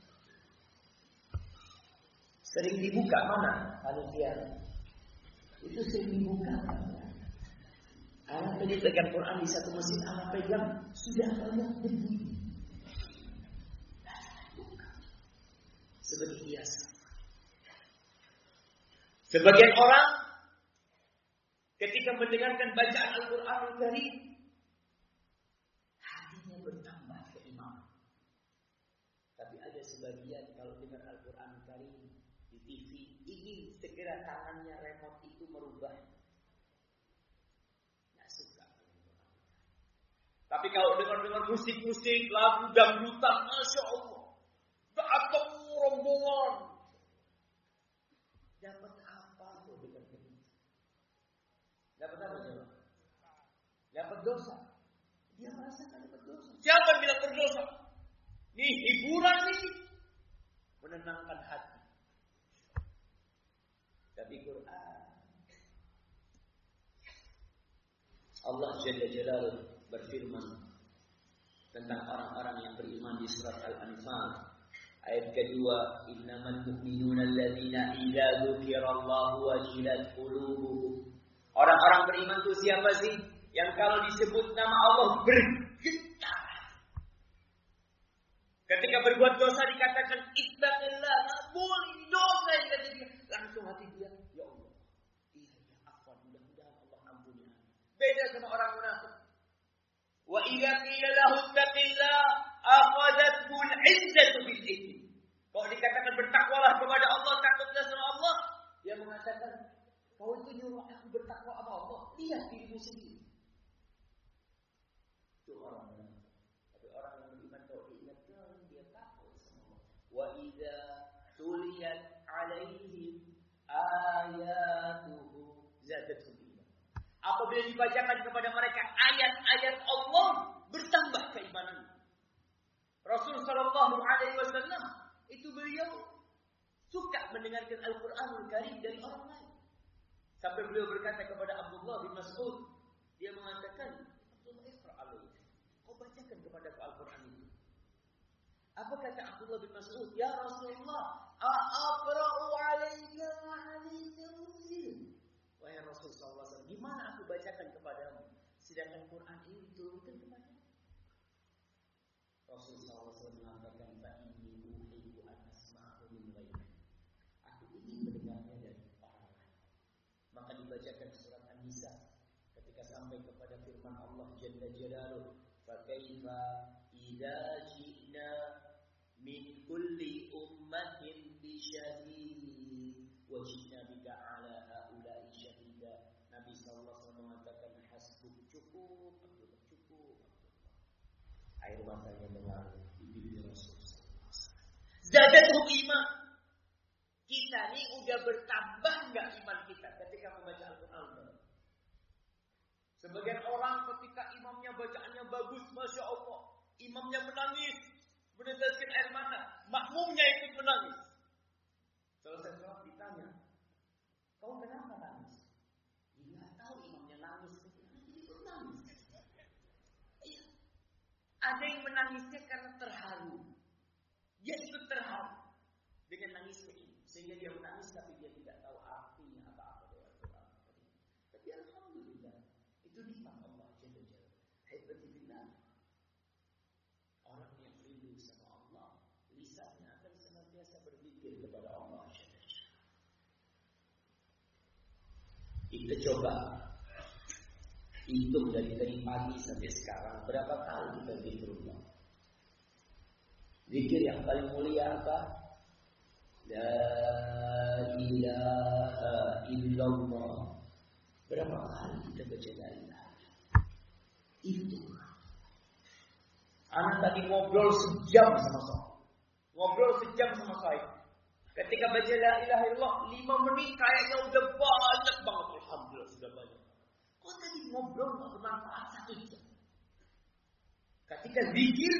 Sering dibuka mana? Panitia. Itu sering dibuka. Anak pegang Quran di satu masjid, anak pegang sudah banyak debu. Seperti biasa. Sebagian orang ketika mendengarkan bacaan Al-Quranul Karim, hatinya bertambah keimanan. Tapi ada sebagian kalau dengar Al-Quranul Karim di TV, ingin segera tangannya remote itu merubah. Nggak suka. Tapi kalau dengar musik-musik, lagu dangdutan, Masya Allah, datang rombongan. Dapat apa tuh dengan begitu? Dapat apa coba? Dapat dosa. Dia merasakan dapat dosa. Siapa yang bilang berdosa? Ini hiburan ini menenangkan hati. Tapi Quran, Allah Jalla Jalaluhu berfirman tentang orang-orang yang beriman di surat Al-Anfal. Ayat kedua, innamal mu'minuna alladzina idza dzukirallahu wajilat qulubuhum. Orang-orang beriman itu siapa sih? Yang kalau disebut nama Allah bergetar. Ketika berbuat dosa dikatakan ittaqillah, boleh dosa dikatakan, langsung hati dia, ya Allah. Iya, afwan, mudah-mudahan Allah ampuni. Beda sama orang munafik. Wa idza qila lahu ittaqillah akhadhathu al-'izzatu bil itsm. Kalau dikatakan bertakwalah kepada Allah, takutlah sama Allah, dia mengatakan, kau itu nyuruh aku bertakwa sama Allah, lihat dirimu sendiri. Itu orang munafik. Tapi orang yang beriman kalau diingatkan, dia takut sama Allah. Wa idza tuliyat 'alaihim ayatuhu zadatuhum iman. Apabila dibacakan kepada mereka ayat-ayat Allah, bertambah keimanan. Rasul sallallahu alaihi wasallam itu beliau suka mendengarkan Al-Qur'anul Karim dari orang lain. Sampai beliau berkata kepada Abdullah bin Mas'ud, dia mengatakan, Abdullah iqra' alaik. Kau bacakan kepadaku Al-Qur'an itu. Apa kata Abdullah bin Mas'ud? Ya Rasulullah, aqra'u alaika wa alaika unzil. Wahai Rasul sallallahu alaihi wasallam, gimana aku bacakan kepadamu sedangkan Quran ini diturunkan kepadamu? Rasul sallallahu alaihi wasallam mengatakan, fa inni uhibbu an asma'ahu min ghairi. Aku ingin mendengarnya dari orang lain. Maka dibacakan surat An-Nisa ketika sampai kepada firman Allah Jalla Jalaluhu, fa kaifa idza ji'na min kulli ummatin bi syahid wa ji'na bika 'ala haula'i syahida. Nabi sallallahu alaihi wasallam mengatakan, hasbuk, cukup, Abdullah, cukup. Air matanya mengalir di bibir Rasul sallallahu alaihi wasallam. Zadatul iman. Kita ini udah bertambah enggak iman kita ketika membaca Al-Qur'an? Sebagian orang ketika imamnya bacaannya bagus, Masya Allah, imamnya menangis, meneteskan air mata, makmumnya ikut menangis. Selesai sholat ditanya, kau kenapa nangis? Dia nggak tahu imamnya nangis, jadi ikut nangis. Ada yang menangisnya karena terharu, Dia ikut terharu dengan nangisnya ini. Sehingga dia menangis tapi dia tidak tahu artinya apa-apa dari Al-Quran. Tapi alhamdulillah, itu nikmat Allah Jalla Jalla. Hebatibillah. Orang yang rindu sama Allah, lisannya akan senantiasa berzikir kepada Allah Jalla Jalla. Kita coba hitung dari pagi sampai sekarang berapa kali kita zikrullah. Zikir yang paling mulia apa? La ilaha illallah. Berapa kali kita baca la ilaha? Itu. Anak tadi ngobrol sejam sama saya. Ketika baca la ilaha illallah 5 menit kayaknya udah banyak banget. Alhamdulillah sudah banyak. Kok tadi ngobrol gak bermanfaat 1 jam? Ketika zikir,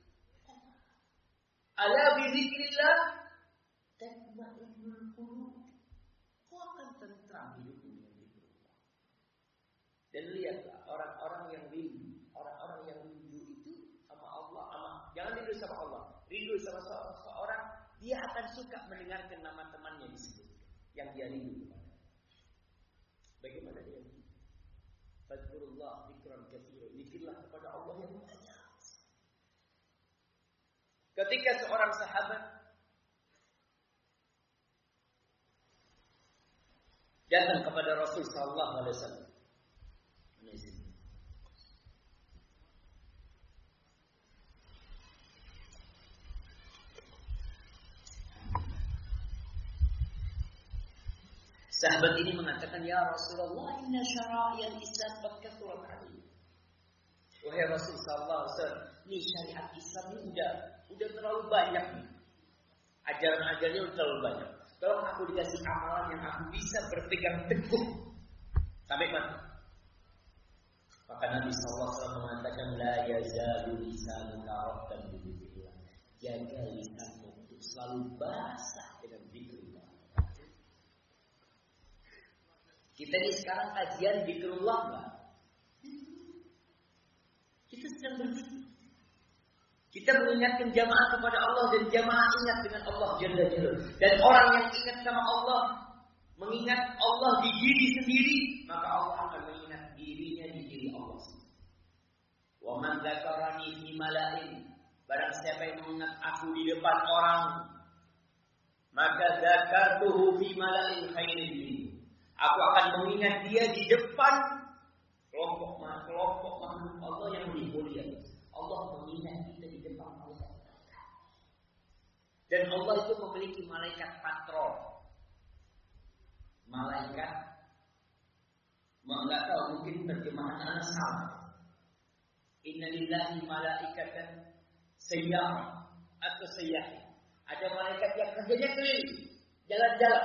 ala bi zikrillah tatma'innul qulub. Kau akan tentram hidupmu dengan zikrullah. Dan lihatlah orang-orang yang rindu itu sama Allah, jangan rindu sama Allah, rindu sama seorang, dia akan suka mendengarkan nama temannya disebutkan yang dia rindu kepada. Bagaimana dia? Fadzkurullah dzikran katsiran. Zikirlah kepada Allah yang banyak. Ketika seorang sahabat datang kepada Rasul sallallahu alaihi wasallam. Sahabat ini mengatakan, ya Rasulullah, inna syara'i al-Islam qad kathurat 'alayya. Wahai Rasul sallallahu alaihi wasallam, ini syariat Islam ini udah terlalu banyak nih. Ajaran-ajarannya udah terlalu banyak. Kalau aku dikasih amalan yang aku bisa berpegang teguh sampai mati. Maka Nabi sallallahu alaihi wasallam mengatakan, la yazalu lisanuka ratban bi dzikrillah. Jaga lisanmu untuk selalu basah dengan zikrullah. Kita ini sekarang kajian zikrullah enggak? Kita sedang berzikir. Kita mengingatkan jamaah kepada Allah dan jamaah ingat dengan Allah Jalla Jalla. Dan orang yang ingat sama Allah, mengingat Allah di diri sendiri, maka Allah akan mengingat dirinya di diri Allah sendiri. Wa man dzakarani fi mala'in, barang siapa yang mengingat aku di depan orang, maka dzakartuhu fi mala'in khairin minhu. Aku akan mengingat dia di depan kelompok makhluk Allah yang lebih mulia. Allah mengingat kita di depan Allah. Dan Allah itu memiliki malaikat patrol. Malaikat, enggak tahu mungkin terjemahan anak salah. Innalillahi malaikatan sayyara atau sayyah. Ada malaikat yang kerjanya keliling, jalan-jalan.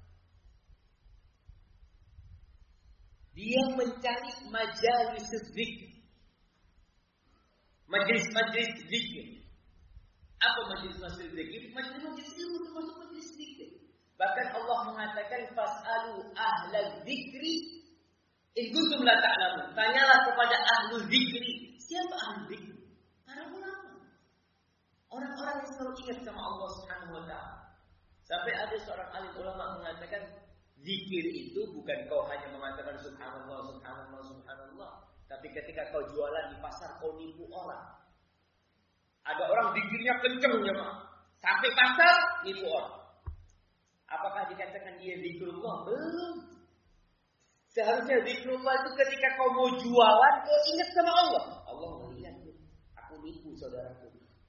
Dia mencari majalis zikir. Majlis-majlis zikir. Apa majlis-majlis zikir? Majlis-majlis ilmu termasuk majlis zikir. Bahkan Allah mengatakan fas'alu ahlal zikri in kuntum la ta'lamun. Tanyalah kepada ahlu zikri. Siapa ahlu zikri? Para ulama. Orang-orang yang selalu ingat sama Allah Subhanahu wa taala. Sampai ada seorang alim ulama mengatakan zikir itu bukan kau hanya mengatakan subhanallah, subhanallah, subhanallah. Tapi ketika kau jualan di pasar, kau nipu orang. Ada orang zikirnya kenceng ya Pak. Sampai pasar, nipu orang. Apakah dikatakan dia zikrullah? Belum. Seharusnya zikrullah itu ketika kau mau jualan, kau ingat sama Allah. Allah melihat, aku nipu saudaraku.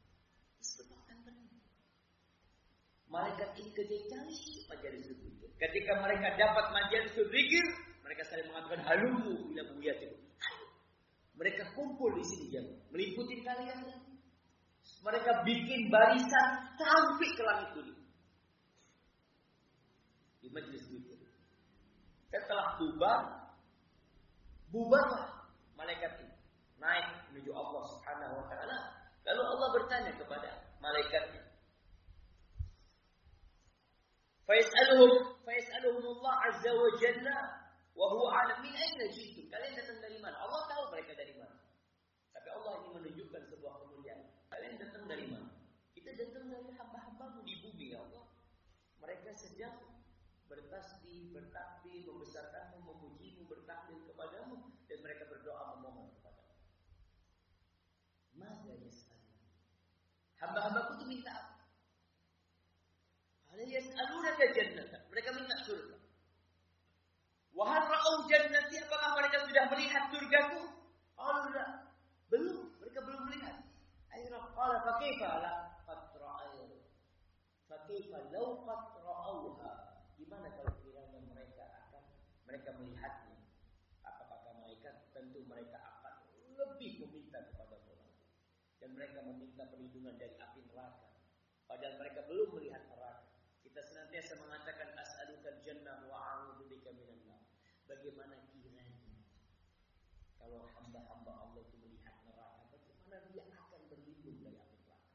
Malaikat ini cari majalis zikir. Ketika mereka dapat majalis zikir, mereka saling mengatakan halumu ila buyatikum. Mereka kumpul di sini ya, meliputi kalian. Mereka bikin barisan sampai ke langit dunia. Di majelis zikir. Setelah bubarlah malaikat ini. Naik menuju Allah Subhanahu wa taala. Lalu Allah bertanya kepada malaikatnya. Fayas'aluhum Allah Azza wa Jalla wa huwa a'lam min aina ji'tum. Kalian datang dari mana? Allah tahu mereka dari mana. Tapi Allah ingin menunjukkan sebuah kemuliaan. Kalian datang dari mana? Kita datang dari Mereka sedang bertasbih, bertakbir, membesarkanmu, memujimu, bertakbir kepadamu, dan mereka berdoa memohon kepadamu. Maka yas'alun. Hamba-hambaku itu minta apa? Ala yas'alunaka jannata. Mereka minta surga. Wa hal ra'au jannati, apakah mereka sudah melihat surgaku? Allah, belum. Mereka belum melihat. Akhirnya qala fa kaifa la qad ra'au. Fa kaifa law qad ra'auha. Gimana kalau kiranya mereka melihatnya? Apa kata mereka? Tentu mereka akan lebih meminta kepada Allah. Dan mereka meminta perlindungan dari api neraka. Padahal mereka belum melihat neraka. Kita senantiasa mengatakan as'alukal jannah wa a'udzubika minan nar. Bagaimana kiranya kalau hamba-hamba Allah itu melihat neraka, bagaimana dia akan berlindung dari api neraka?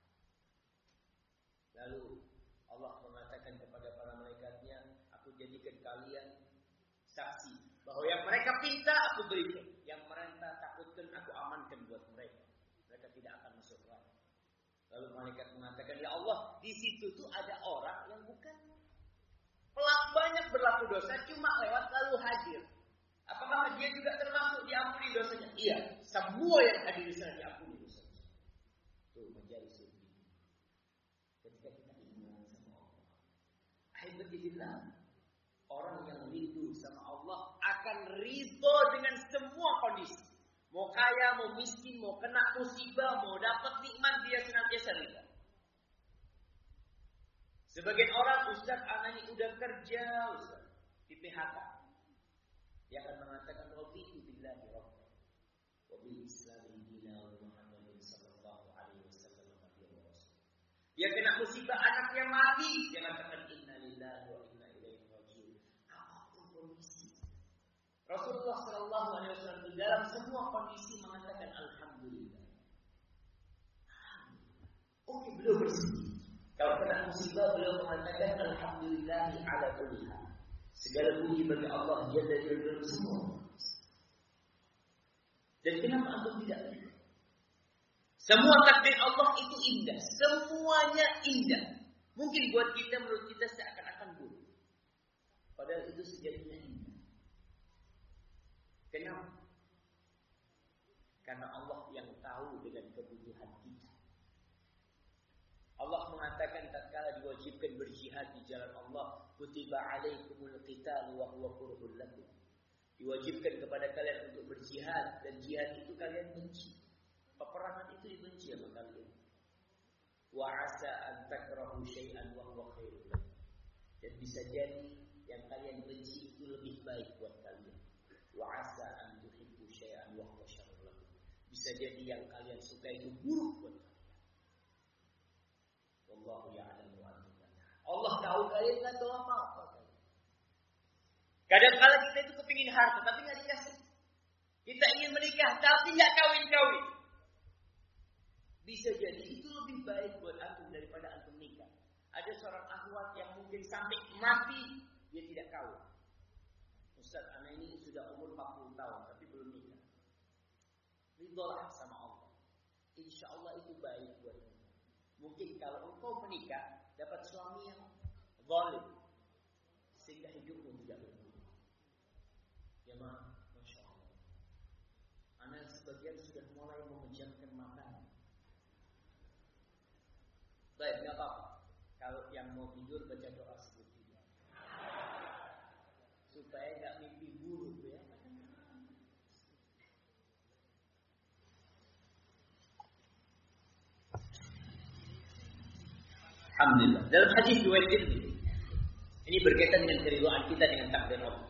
Lalu Allah mengatakan kepada para malaikatnya, aku jadikan kalian saksi bahwa yang mereka pinta aku berikan, yang mereka takutkan aku amankan buat mereka. Mereka tidak akan masuk neraka. Lalu malaikat mengatakan, ya Allah, di situ tuh ada orang yang bukan banyak berlaku dosa, cuma lewat lalu hadir. Apakah dia juga termasuk diampuni dosanya? Iya, semua yang hadir di sana diampuni dosanya. Itu menjadi sedih. Ketika kita ingat sama Allah, alhamdulillah, orang yang rindu sama Allah akan ridho dengan semua kondisi. Mau kaya, mau miskin, mau kena musibah, mau dapat nikmat, dia senantiasa ridho. Sebagian orang, Ustaz, anak ini udah kerja, Ustaz, di PHK. Dia akan mengatakan, Raditu billahi rabban, wa bil islami dina wa Muhammadin sallallahu alaihi wasallam nabiyyan wa rasul. Dia kena musibah, anaknya mati, dia mengatakan, inna lillahi wa inna ilaihi raji'un. Apapun kondisi, Rasulullah sallallahu alaihi wasallam dalam semua kondisi mengatakan alhamdulillah. Oke, beliau bersedih. Kalau kena musibah, beliau mengatakan alhamdulillahi ala kulli hal. Segala puji bagi Allah Jalla Jalaluhu semua. Dan kenapa antum tidak ingat? Semua takdir Allah itu indah, semuanya indah. Mungkin buat kita, menurut kita seakan-akan buruk. Padahal itu sejatinya indah. Kenapa? Karena Allah yang tahu dengan kebutuhan kita. Allah mengatakan tatkala diwajibkan berjihad di jalan Allah, kutiba alaikumul qital wa huwa kurhul lakum. Diwajibkan kepada kalian untuk berjihad, dan jihad itu kalian benci. Peperangan itu dibenci sama kalian. Wa asa an takrahu syai'an wa huwa khairul lakum. Dan bisa jadi yang kalian benci itu lebih baik buat kalian. Wa asa an tuhibbu syai'an wa huwa syarrul lakum. Bisa jadi yang kalian suka itu buruk buat kalian. Wallahu ya'lamu wa antum la ta'lamun. Allah tahu kalian enggak tahu apa-apa. Kadang-kala kita itu kepingin harta tapi enggak dikasih. Kita ingin menikah tapi enggak kawin-kawin. Bisa jadi itu lebih baik buat antum daripada antum nikah. Ada seorang akhwat yang mungkin sampai mati dia tidak kawin. Ustaz, anak ini sudah umur 40 tahun tapi belum nikah. Ridholah sama Allah. Insyaallah itu baik buat kita. Mungkin kalau engkau menikah dapat suami yang zalim sehingga hidupmu tidak berguna. Ya ma, masya Allah. Anak sebagian sudah mulai memejamkan mata. Baik, nggak apa-apa. Kalau yang mau tidur baca doa seperti ini, supaya nggak mimpi buruk ya. Alhamdulillah. Dalam hadis riwayat Tirmidzi, ini berkaitan dengan keridhaan kita dengan takdir Allah.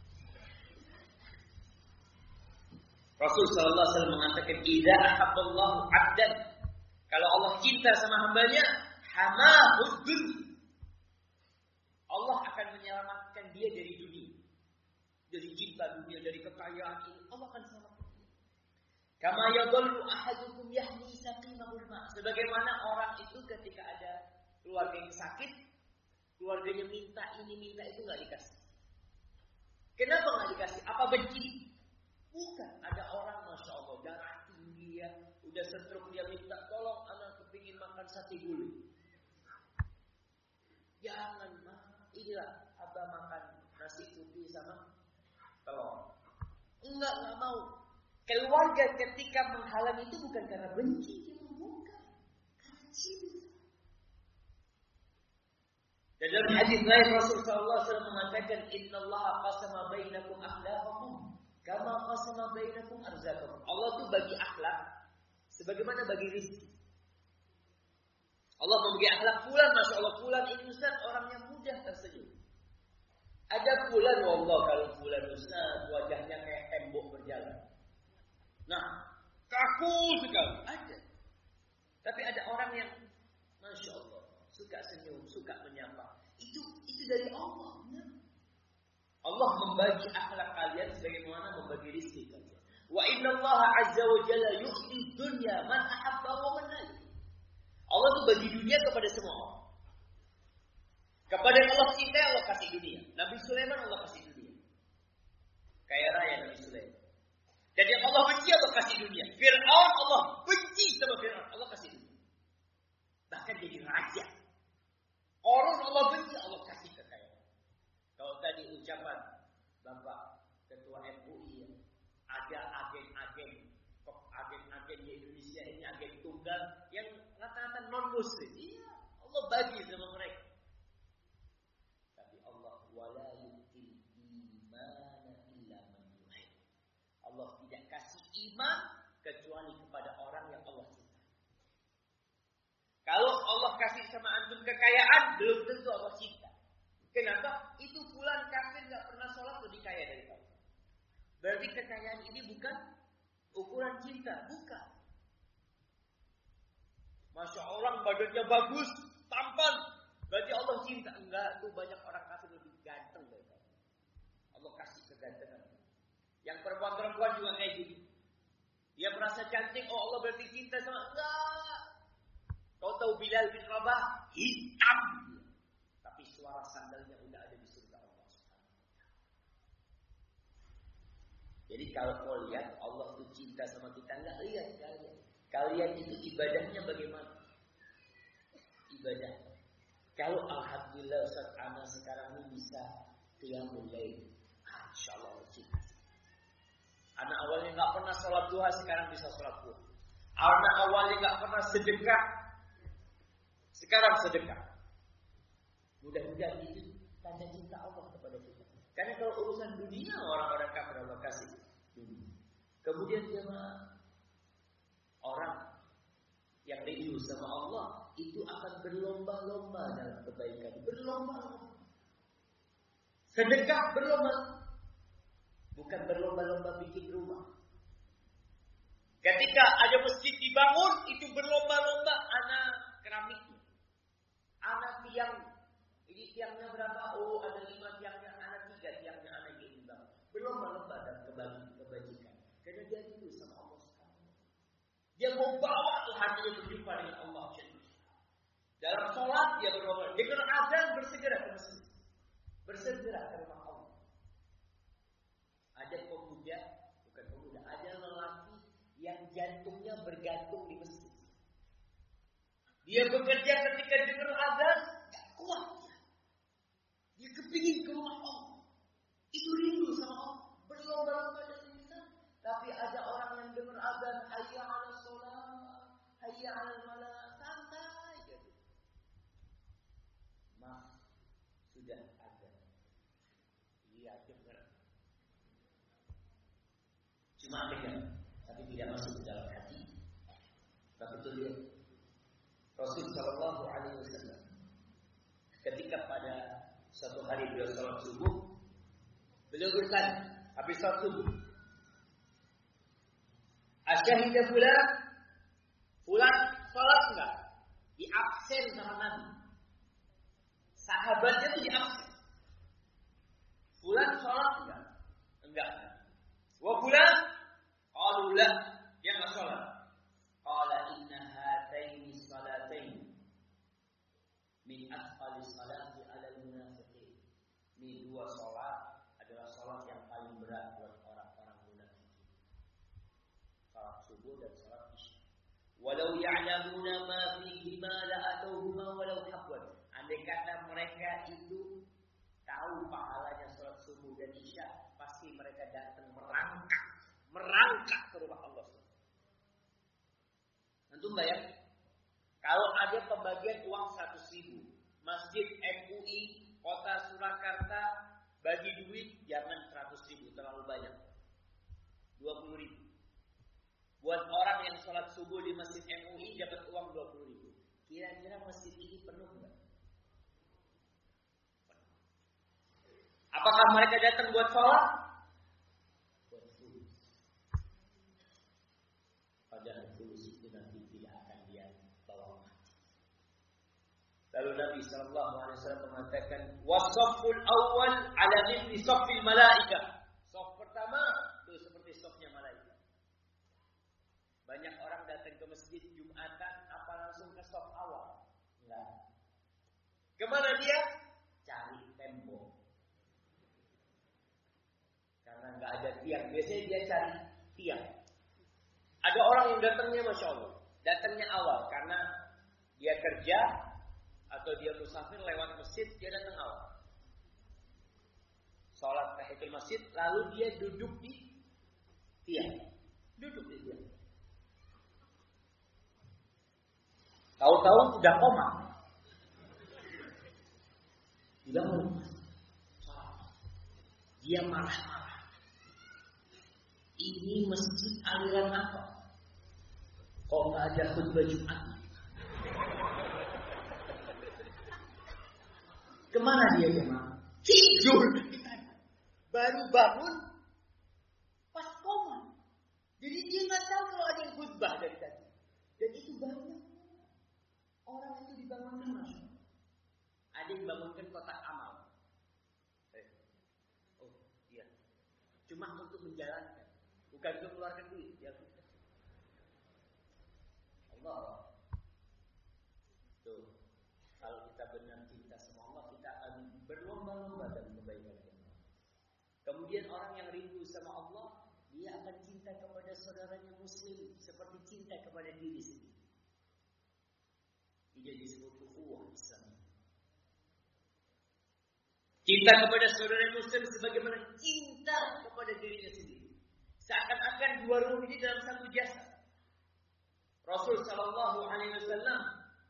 Rasul sallallahu alaihi wasallam mengatakan, "Idza ahabballahu 'abdan", kalau Allah cinta sama hambanya, hamahud dunya. Allah akan menyelamatkan dia dari dunia. Dari cinta dunia, dari kekayaan ini, Allah akan selamatkan dia. Kama yadhallu ahadukum yahmi saqimahul ma'. Sebagaimana orang itu ketika ada keluarga yang sakit, keluarganya minta ini minta itu nggak dikasih. Kenapa nggak dikasih? Apa benci? Bukan. Ada orang masya Allah darah tinggi ya, udah stroke dia minta tolong anak kepingin makan sate gulai. Jangan mah. inilah Abah makan nasi putih sama telur. Enggak mau. Keluarga ketika menghalang itu bukan karena benci, bukan. Karena cinta. Dan dalam hadis lain Rasulullah SAW mengatakan, Inna Allah qasama bainakum akhlaqakum kama qasama bainakum arzaqakum. Allah itu bagi akhlak sebagaimana bagi rezeki. Allah membagi akhlak fulan, masya Allah fulan ini Ustaz orang yang mudah tersenyum. Ada fulan, wallah kalau fulan Ustaz wajahnya kayak tembok berjalan. Nah, kaku sekali. Ada. Tapi ada orang yang masya Allah suka senyum, suka menyapa. Itu dari Allah. Benar. Allah membagi akhlak kalian sebagaimana membagi rezeki kalian. Wa inna Allah azza wa jalla yu'ti dunya man ahabba wa man la. Allah itu bagi dunia kepada semua orang. Kepada yang Allah cintai Allah kasih dunia. Nabi Sulaiman Allah kasih dunia. Kaya raya Nabi Sulaiman. Dan yang Allah benci Allah kasih dunia. Fir'aun Allah benci sama Fir'aun Allah kasih dunia. Bahkan jadi raja. Orang Allah benci Allah kasih kekayaan. Kalau tadi ucapan Bapak Ketua MUI ada agen-agen di Indonesia ini agen tunggal yang rata-rata non-muslim. Iya, Allah bagi sama mereka. Tapi Allah wala yu'til imana illa man yuhib. Allah tidak kasih iman kecuali kepada orang yang Allah cinta. Kalau Allah kasih sama antum kekayaan, belum tentu Allah cinta. Kenapa? Itu fulan kafir gak pernah sholat lebih kaya dari kamu. Berarti kekayaan ini bukan ukuran cinta, bukan. Masya Allah badannya bagus, tampan, berarti Allah cinta. Enggak, tuh banyak orang kafir lebih ganteng dari kamu. Allah kasih kegantengan. Yang perempuan juga kayak gini. Dia merasa cantik, oh Allah berarti cinta sama. Enggak. Kau tahu Bilal bin Rabah hitam, tapi suara sandalnya udah ada di surga Allah Subhanahu. Jadi kalau mau lihat Allah itu cinta sama kita, enggak lihat kalian. Kalian itu ibadahnya bagaimana? Ibadah. Kalau alhamdulillah Ustaz ana sekarang ini bisa qiyamul lail. Insyaallah cinta. Anak awalnya enggak pernah sholat duha, sekarang bisa sholat duha. Anak awalnya enggak pernah sedekah, sekarang sedekah. Mudah-mudahan itu tanda cinta Allah kepada kita. Karena kalau urusan dunia orang-orang kafir Allah kasih dunia. Kemudian jemaah, orang yang rindu sama Allah itu akan berlomba-lomba dalam kebaikan. Berlomba-lomba. Sedekah berlomba. Bukan berlomba-lomba bikin rumah. Ketika ada masjid dibangun, itu berlomba-lomba anak keramiknya. Anak tiang. Ini tiangnya berapa? Oh, ada 5 tiangnya, anak 3 tiangnya, anak yang dibangun. Berlomba-lomba dalam kebajikan. Karena dia rindu sama Allah Subhanahu. Dia mau bawa hatinya berjumpa dengan Allah. Dalam sholat dia berlomba. Dengar azan bersegera ke masjid. Bersegera ke rumah Allah. Ada pemuda, bukan pemuda, ada lelaki yang jantungnya bergantung di masjid. Dia bekerja ketika dengar azan, gak kuat. Dia kepingin ke rumah Allah. Itu rindu sama Allah. Berlomba-lomba dari kita. Tapi ada orang yang dengar azan, hayya 'ala shalah, hayya 'ala malah, santai gitu. Mas, sudah azan. Dia dengar. Cuma dengar, tapi tidak masuk ke dalam hati. Tapi itu dia. Rasul sallallahu alaihi wasallam ketika pada suatu hari beliau salat subuh, beliau bertanya habis salat subuh, "Asyhadu fulan salat enggak?" Diabsen sama Nabi. Sahabatnya itu diabsen. Fulan salat enggak? Enggak. Wa fulan qalu la, dia enggak salat. Qala inna hataini salatain min athqali salati 'ala al-munafiqin. Ini 2 salat adalah salat yang paling berat buat orang-orang munafik. Salat subuh dan salat isya. Walau ya'lamuna ma fihima la atauhuma walau habwan. Andai kata mereka itu Antum bayang, kalau ada pembagian uang 100.000, Masjid MUI Kota Surakarta bagi duit jangan 100.000, terlalu banyak. 20.000. Buat orang yang sholat subuh di Masjid MUI dapat uang 20.000. Kira-kira masjid ini penuh enggak? Apakah mereka datang buat sholat? Buat fulus. Padahal fulus itu nanti tidak akan dia bawa mati. Lalu Nabi SAW mengatakan, wasaful awal ala mithli safil malaika. Saf pertama itu seperti safnya malaikat. Banyak orang datang ke masjid Jumatan, apa langsung ke saf awal? Enggak. Kemana dia? Cari tembok. Karena nggak ada tiang, biasanya dia cari tiang. Ada orang yang datangnya Masya Allah, datangnya awal karena dia kerja atau dia musafir lewat masjid, dia datang awal. Sholat tahiyatul masjid, lalu dia duduk di tiang, duduk di tiang. Tahu-tahu udah koma. Bilang, dia marah-marah. Ini masjid aliran apa? Kok nggak ada khutbah Jumat? Kemana dia jemaah? Tidur. Baru bangun pas koma. Jadi dia nggak tahu kalau ada yang khutbah dari tadi. Dan itu banyak orang itu dibangunkan masuk. Ada yang bangunkan kotak amal. Oh iya. Cuma untuk menjalankan. Bukan untuk mengeluarkan duit, ya. Allah. Tuh. Kalau kita benar cinta sama Allah, kita akan berlomba-lomba dalam kebaikan. Kemudian orang yang rindu sama Allah, dia akan cinta kepada saudaranya muslim seperti cinta kepada diri sendiri. Ini disebut ukhuwah Islam. Cinta kepada saudara muslim sebagaimana cinta kepada dirinya sendiri. Seakan-akan dua ruh ini dalam satu jasad. Rasul sallallahu alaihi wasallam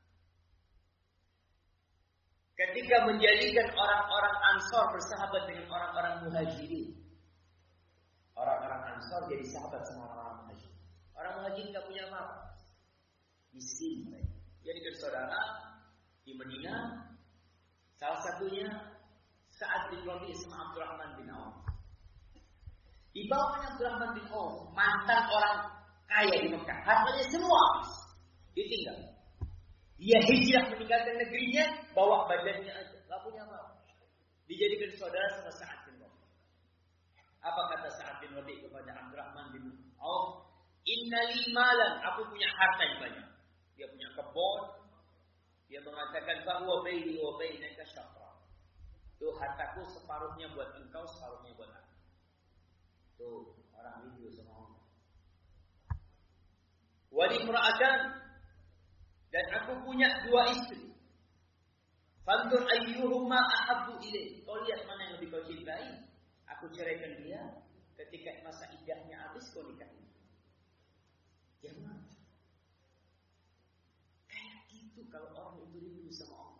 ketika menjadikan orang-orang Ansor bersahabat dengan orang-orang Muhajirin. Orang-orang Ansor jadi sahabat sama orang-orang Muhajirin. Orang Muhajirin enggak punya apa-apa. Miskin mereka. Jadi bersaudara di Madinah. Salah satunya Sa'ad bin Rabi' sama Abdurrahman bin Auf. Di bawahnya Abdurrahman bin Auf, mantan orang kaya di Mekah, hartanya semua habis, ditinggal. Dia hijrah meninggalkan negerinya, bawa badannya aja, nggak punya apa-apa. Dijadikan saudara sama Sa'ad bin Rabi'. Apa kata Sa'ad bin Rabi' kepada Abdurrahman bin Auf? Innali malan, aku punya harta yang banyak. Dia punya kebun. Dia mengatakan bahwa baini wa bainaka syatra. Tuh hartaku separuhnya buat engkau, separuhnya buat aku. Tuh orang rindu sama Allah. Wali mura'atan, dan aku punya dua istri. Fandur ayyuhumma ahabbu ilaih. Kau lihat mana yang lebih kau cintai. Aku ceraikan dia. Ketika masa iddahnya habis kau nikahin. Jangan. Kayak gitu kalau orang itu rindu sama Allah.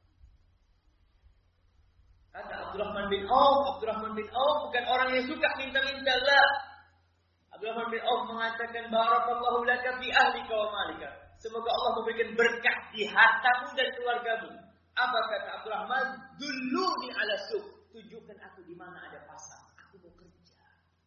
Kata Abdurrahman bin Auf bukan orang yang suka minta-minta lah. Abdurrahman bin Auf mengatakan barakallahu laka fi ahlika wa malika. Semoga Allah memberikan berkah di hartamu dan keluargamu. Apa kata Abdurrahman? Dulluni ala suq. Tunjukkan aku di mana ada pasar. Aku mau kerja.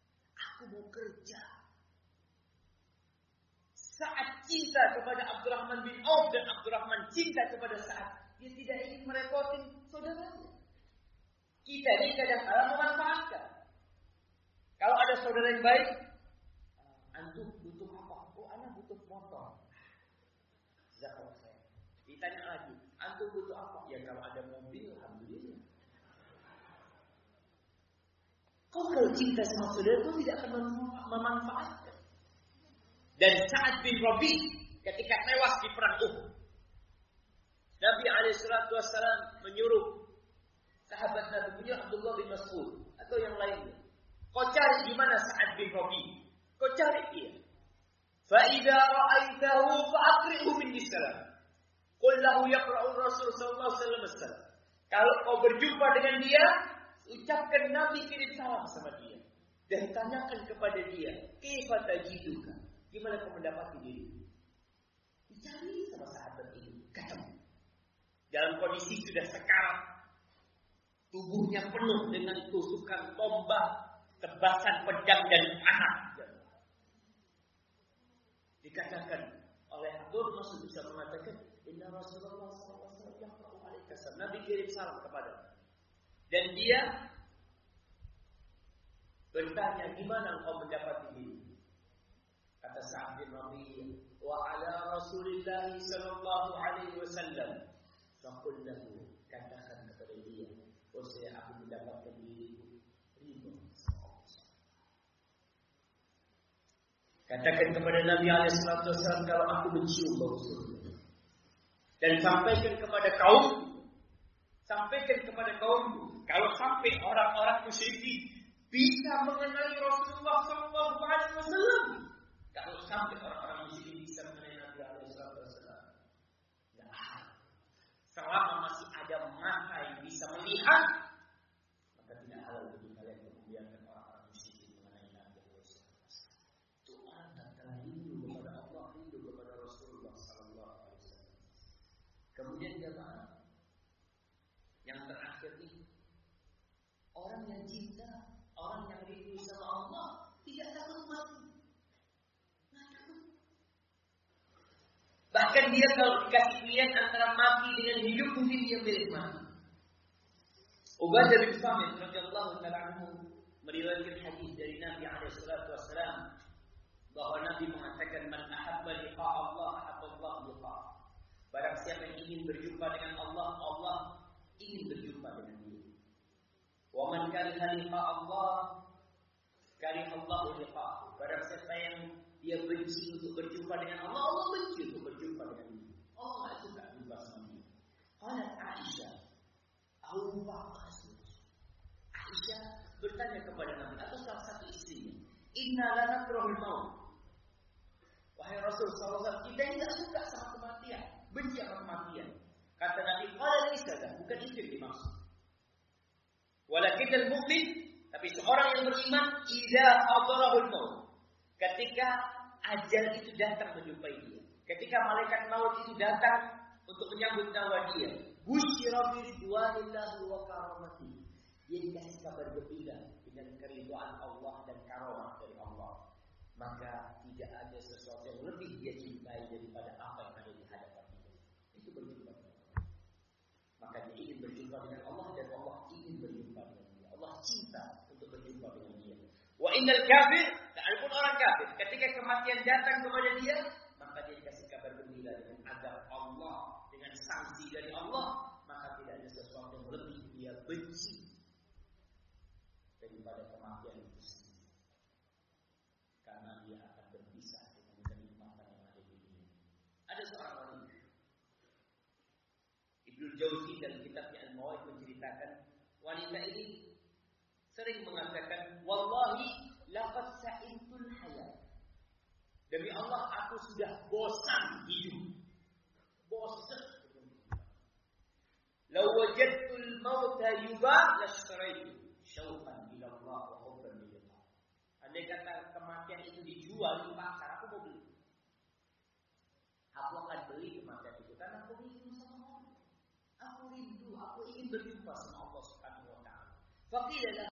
Saat cinta kepada Abdurrahman bin Auf dan Abdurrahman cinta kepada Sa'ad, dia tidak ingin merepotin saudaranya. Kita ini kadang-kadang memanfaatkan. Kalau ada saudara yang baik, antum butuh apa? Oh, anak butuh motor. Zakat saya. Ditanya lagi, antum butuh apa? Ya kalau ada mobil, alhamdulillah. Kau kalau cinta sama saudara, kau tidak akan memanfaatkan. Dan Sa'ad bin Rabi' ketika tewas di perang Uhud, Nabi SAW menyuruh sahabat Nabi punya Abdullah bin Mas'ud atau yang lainnya. Kau cari di mana Sa'ad bin Rabi'. Kau cari dia. Fa idza ra'aitahu fa'aqri'hu minni salam. Qul lahu yaqra'u Rasul sallallahu alaihi wasallam. Kalau kau berjumpa dengan dia, ucapkan Nabi kirim salam sama dia dan tanyakan kepada dia, kaifa tajiduka? Gimana kau mendapati dirimu? Dicari sama sahabat ini, ketemu. Dalam kondisi sudah sekarat, tubuhnya penuh dengan tusukan tombak, tebasan pedang dan panah. Dikatakan oleh Abdul Mas'ud bisa mengatakan, Inna Rasulullah SAW yaqra'u alaika salam. Nabi kirim salam kepada. Dan dia bertanya, gimana engkau mendapati ini? Kata Sa'ad bin Rabi', wa ala Rasulillah sallallahu alaihi wasallam. Faqul lahu, katakan kepada dia, oh saya aku mendapatkan diriku ridho. Katakan kepada Nabi alaihi wasallam kalau aku mencium bau surga. Dan sampaikan kepada kaummu, kalau sampai orang-orang musyrikin bisa mengenali Rasulullah sallallahu alaihi wasallam, kalau sampai orang-orang musyrikin bisa mengenali Nabi alaihi wasallam, enggak ada. Selama masih ada mata yang bisa melihat, maka tidak halal bagi kalian membiarkan orang-orang musyrikin mengenali Nabi alaihi wasallam. Itu orang yang telah rindu kepada Allah, rindu kepada Rasulullah sallallahu alaihi wasallam. Kemudian jemaah yang terakhir ini, orang yang cinta, orang yang rindu sama Allah tidak takut mati. Bahkan dia kalau dikasih pilihan antara mati dengan hidup, mungkin dia pilih mati. Ubadah bin Samit radhiyallahu ta'ala anhu meriwayatkan hadis dari Nabi alaihi salatu wasallam bahwa Nabi mengatakan, man ahabba liqa Allah ahabba Allah liqa. Barang siapa yang ingin berjumpa dengan Allah, Allah ingin berjumpa dengan dia. Wa man kariha liqa Allah kariha Allah liqa'ahu. Barang siapa yang dia benci untuk berjumpa dengan Allah, Allah benci untuk berjumpa dengan dia. Allah tidak suka berjumpa sama dia. Qalat Aisyah, Aisyah bertanya kepada Nabi atau salah satu istrinya, inna lana nakrahul maut. Wahai Rasul sallallahu alaihi wasallam, kita tidak suka sama kematian, benci sama kematian. Kata Nabi, qala laysa, bukan itu yang dimaksud. Walakin al-mu'min, tapi seorang yang beriman, idza hadarahul maut, ketika ajal itu datang menjumpai dia, ketika malaikat maut itu datang untuk menyambut nyawa dia, busyira bi ridwanillahi wa karamatihi, dia dikasih kabar gembira dengan keridhaan Allah dan karamah dari Allah, maka tidak ada sesuatu yang lebih dia cintai daripada apa yang ada di hadapan dia. Itu berjumpa dengan Allah. Maka dia ingin berjumpa dengan Allah dan Allah ingin berjumpa dengan dia. Allah cinta untuk berjumpa dengan dia. Wa innal kafir, adapun orang kafir, ketika kematian datang kepada dia, maka dia dikasih kabar gembira dengan azab Allah, dengan sanksi dari Allah, maka tidak ada sesuatu yang lebih dia benci daripada kematian itu sendiri. Karena dia akan berpisah dengan kenikmatan yang ada di dunia. Ada seorang wanita, Ibnu Jauzi dalam kitabnya Al-Mawaid menceritakan, wanita ini sering mengatakan, wallahi laqad sa'imtul hayat. Demi Allah, aku sudah bosan hidup. Bosan. Law wajadtul mauta yubah lastaraitu syauqan ila Allah wa hubban lillah. Andai kata kematian itu dijual di pasar, aku mau beli. Aku akan beli kematian itu karena aku rindu sama Allah. Aku rindu, aku ingin berjumpa sama Allah Subhanahu wa taala. Faqila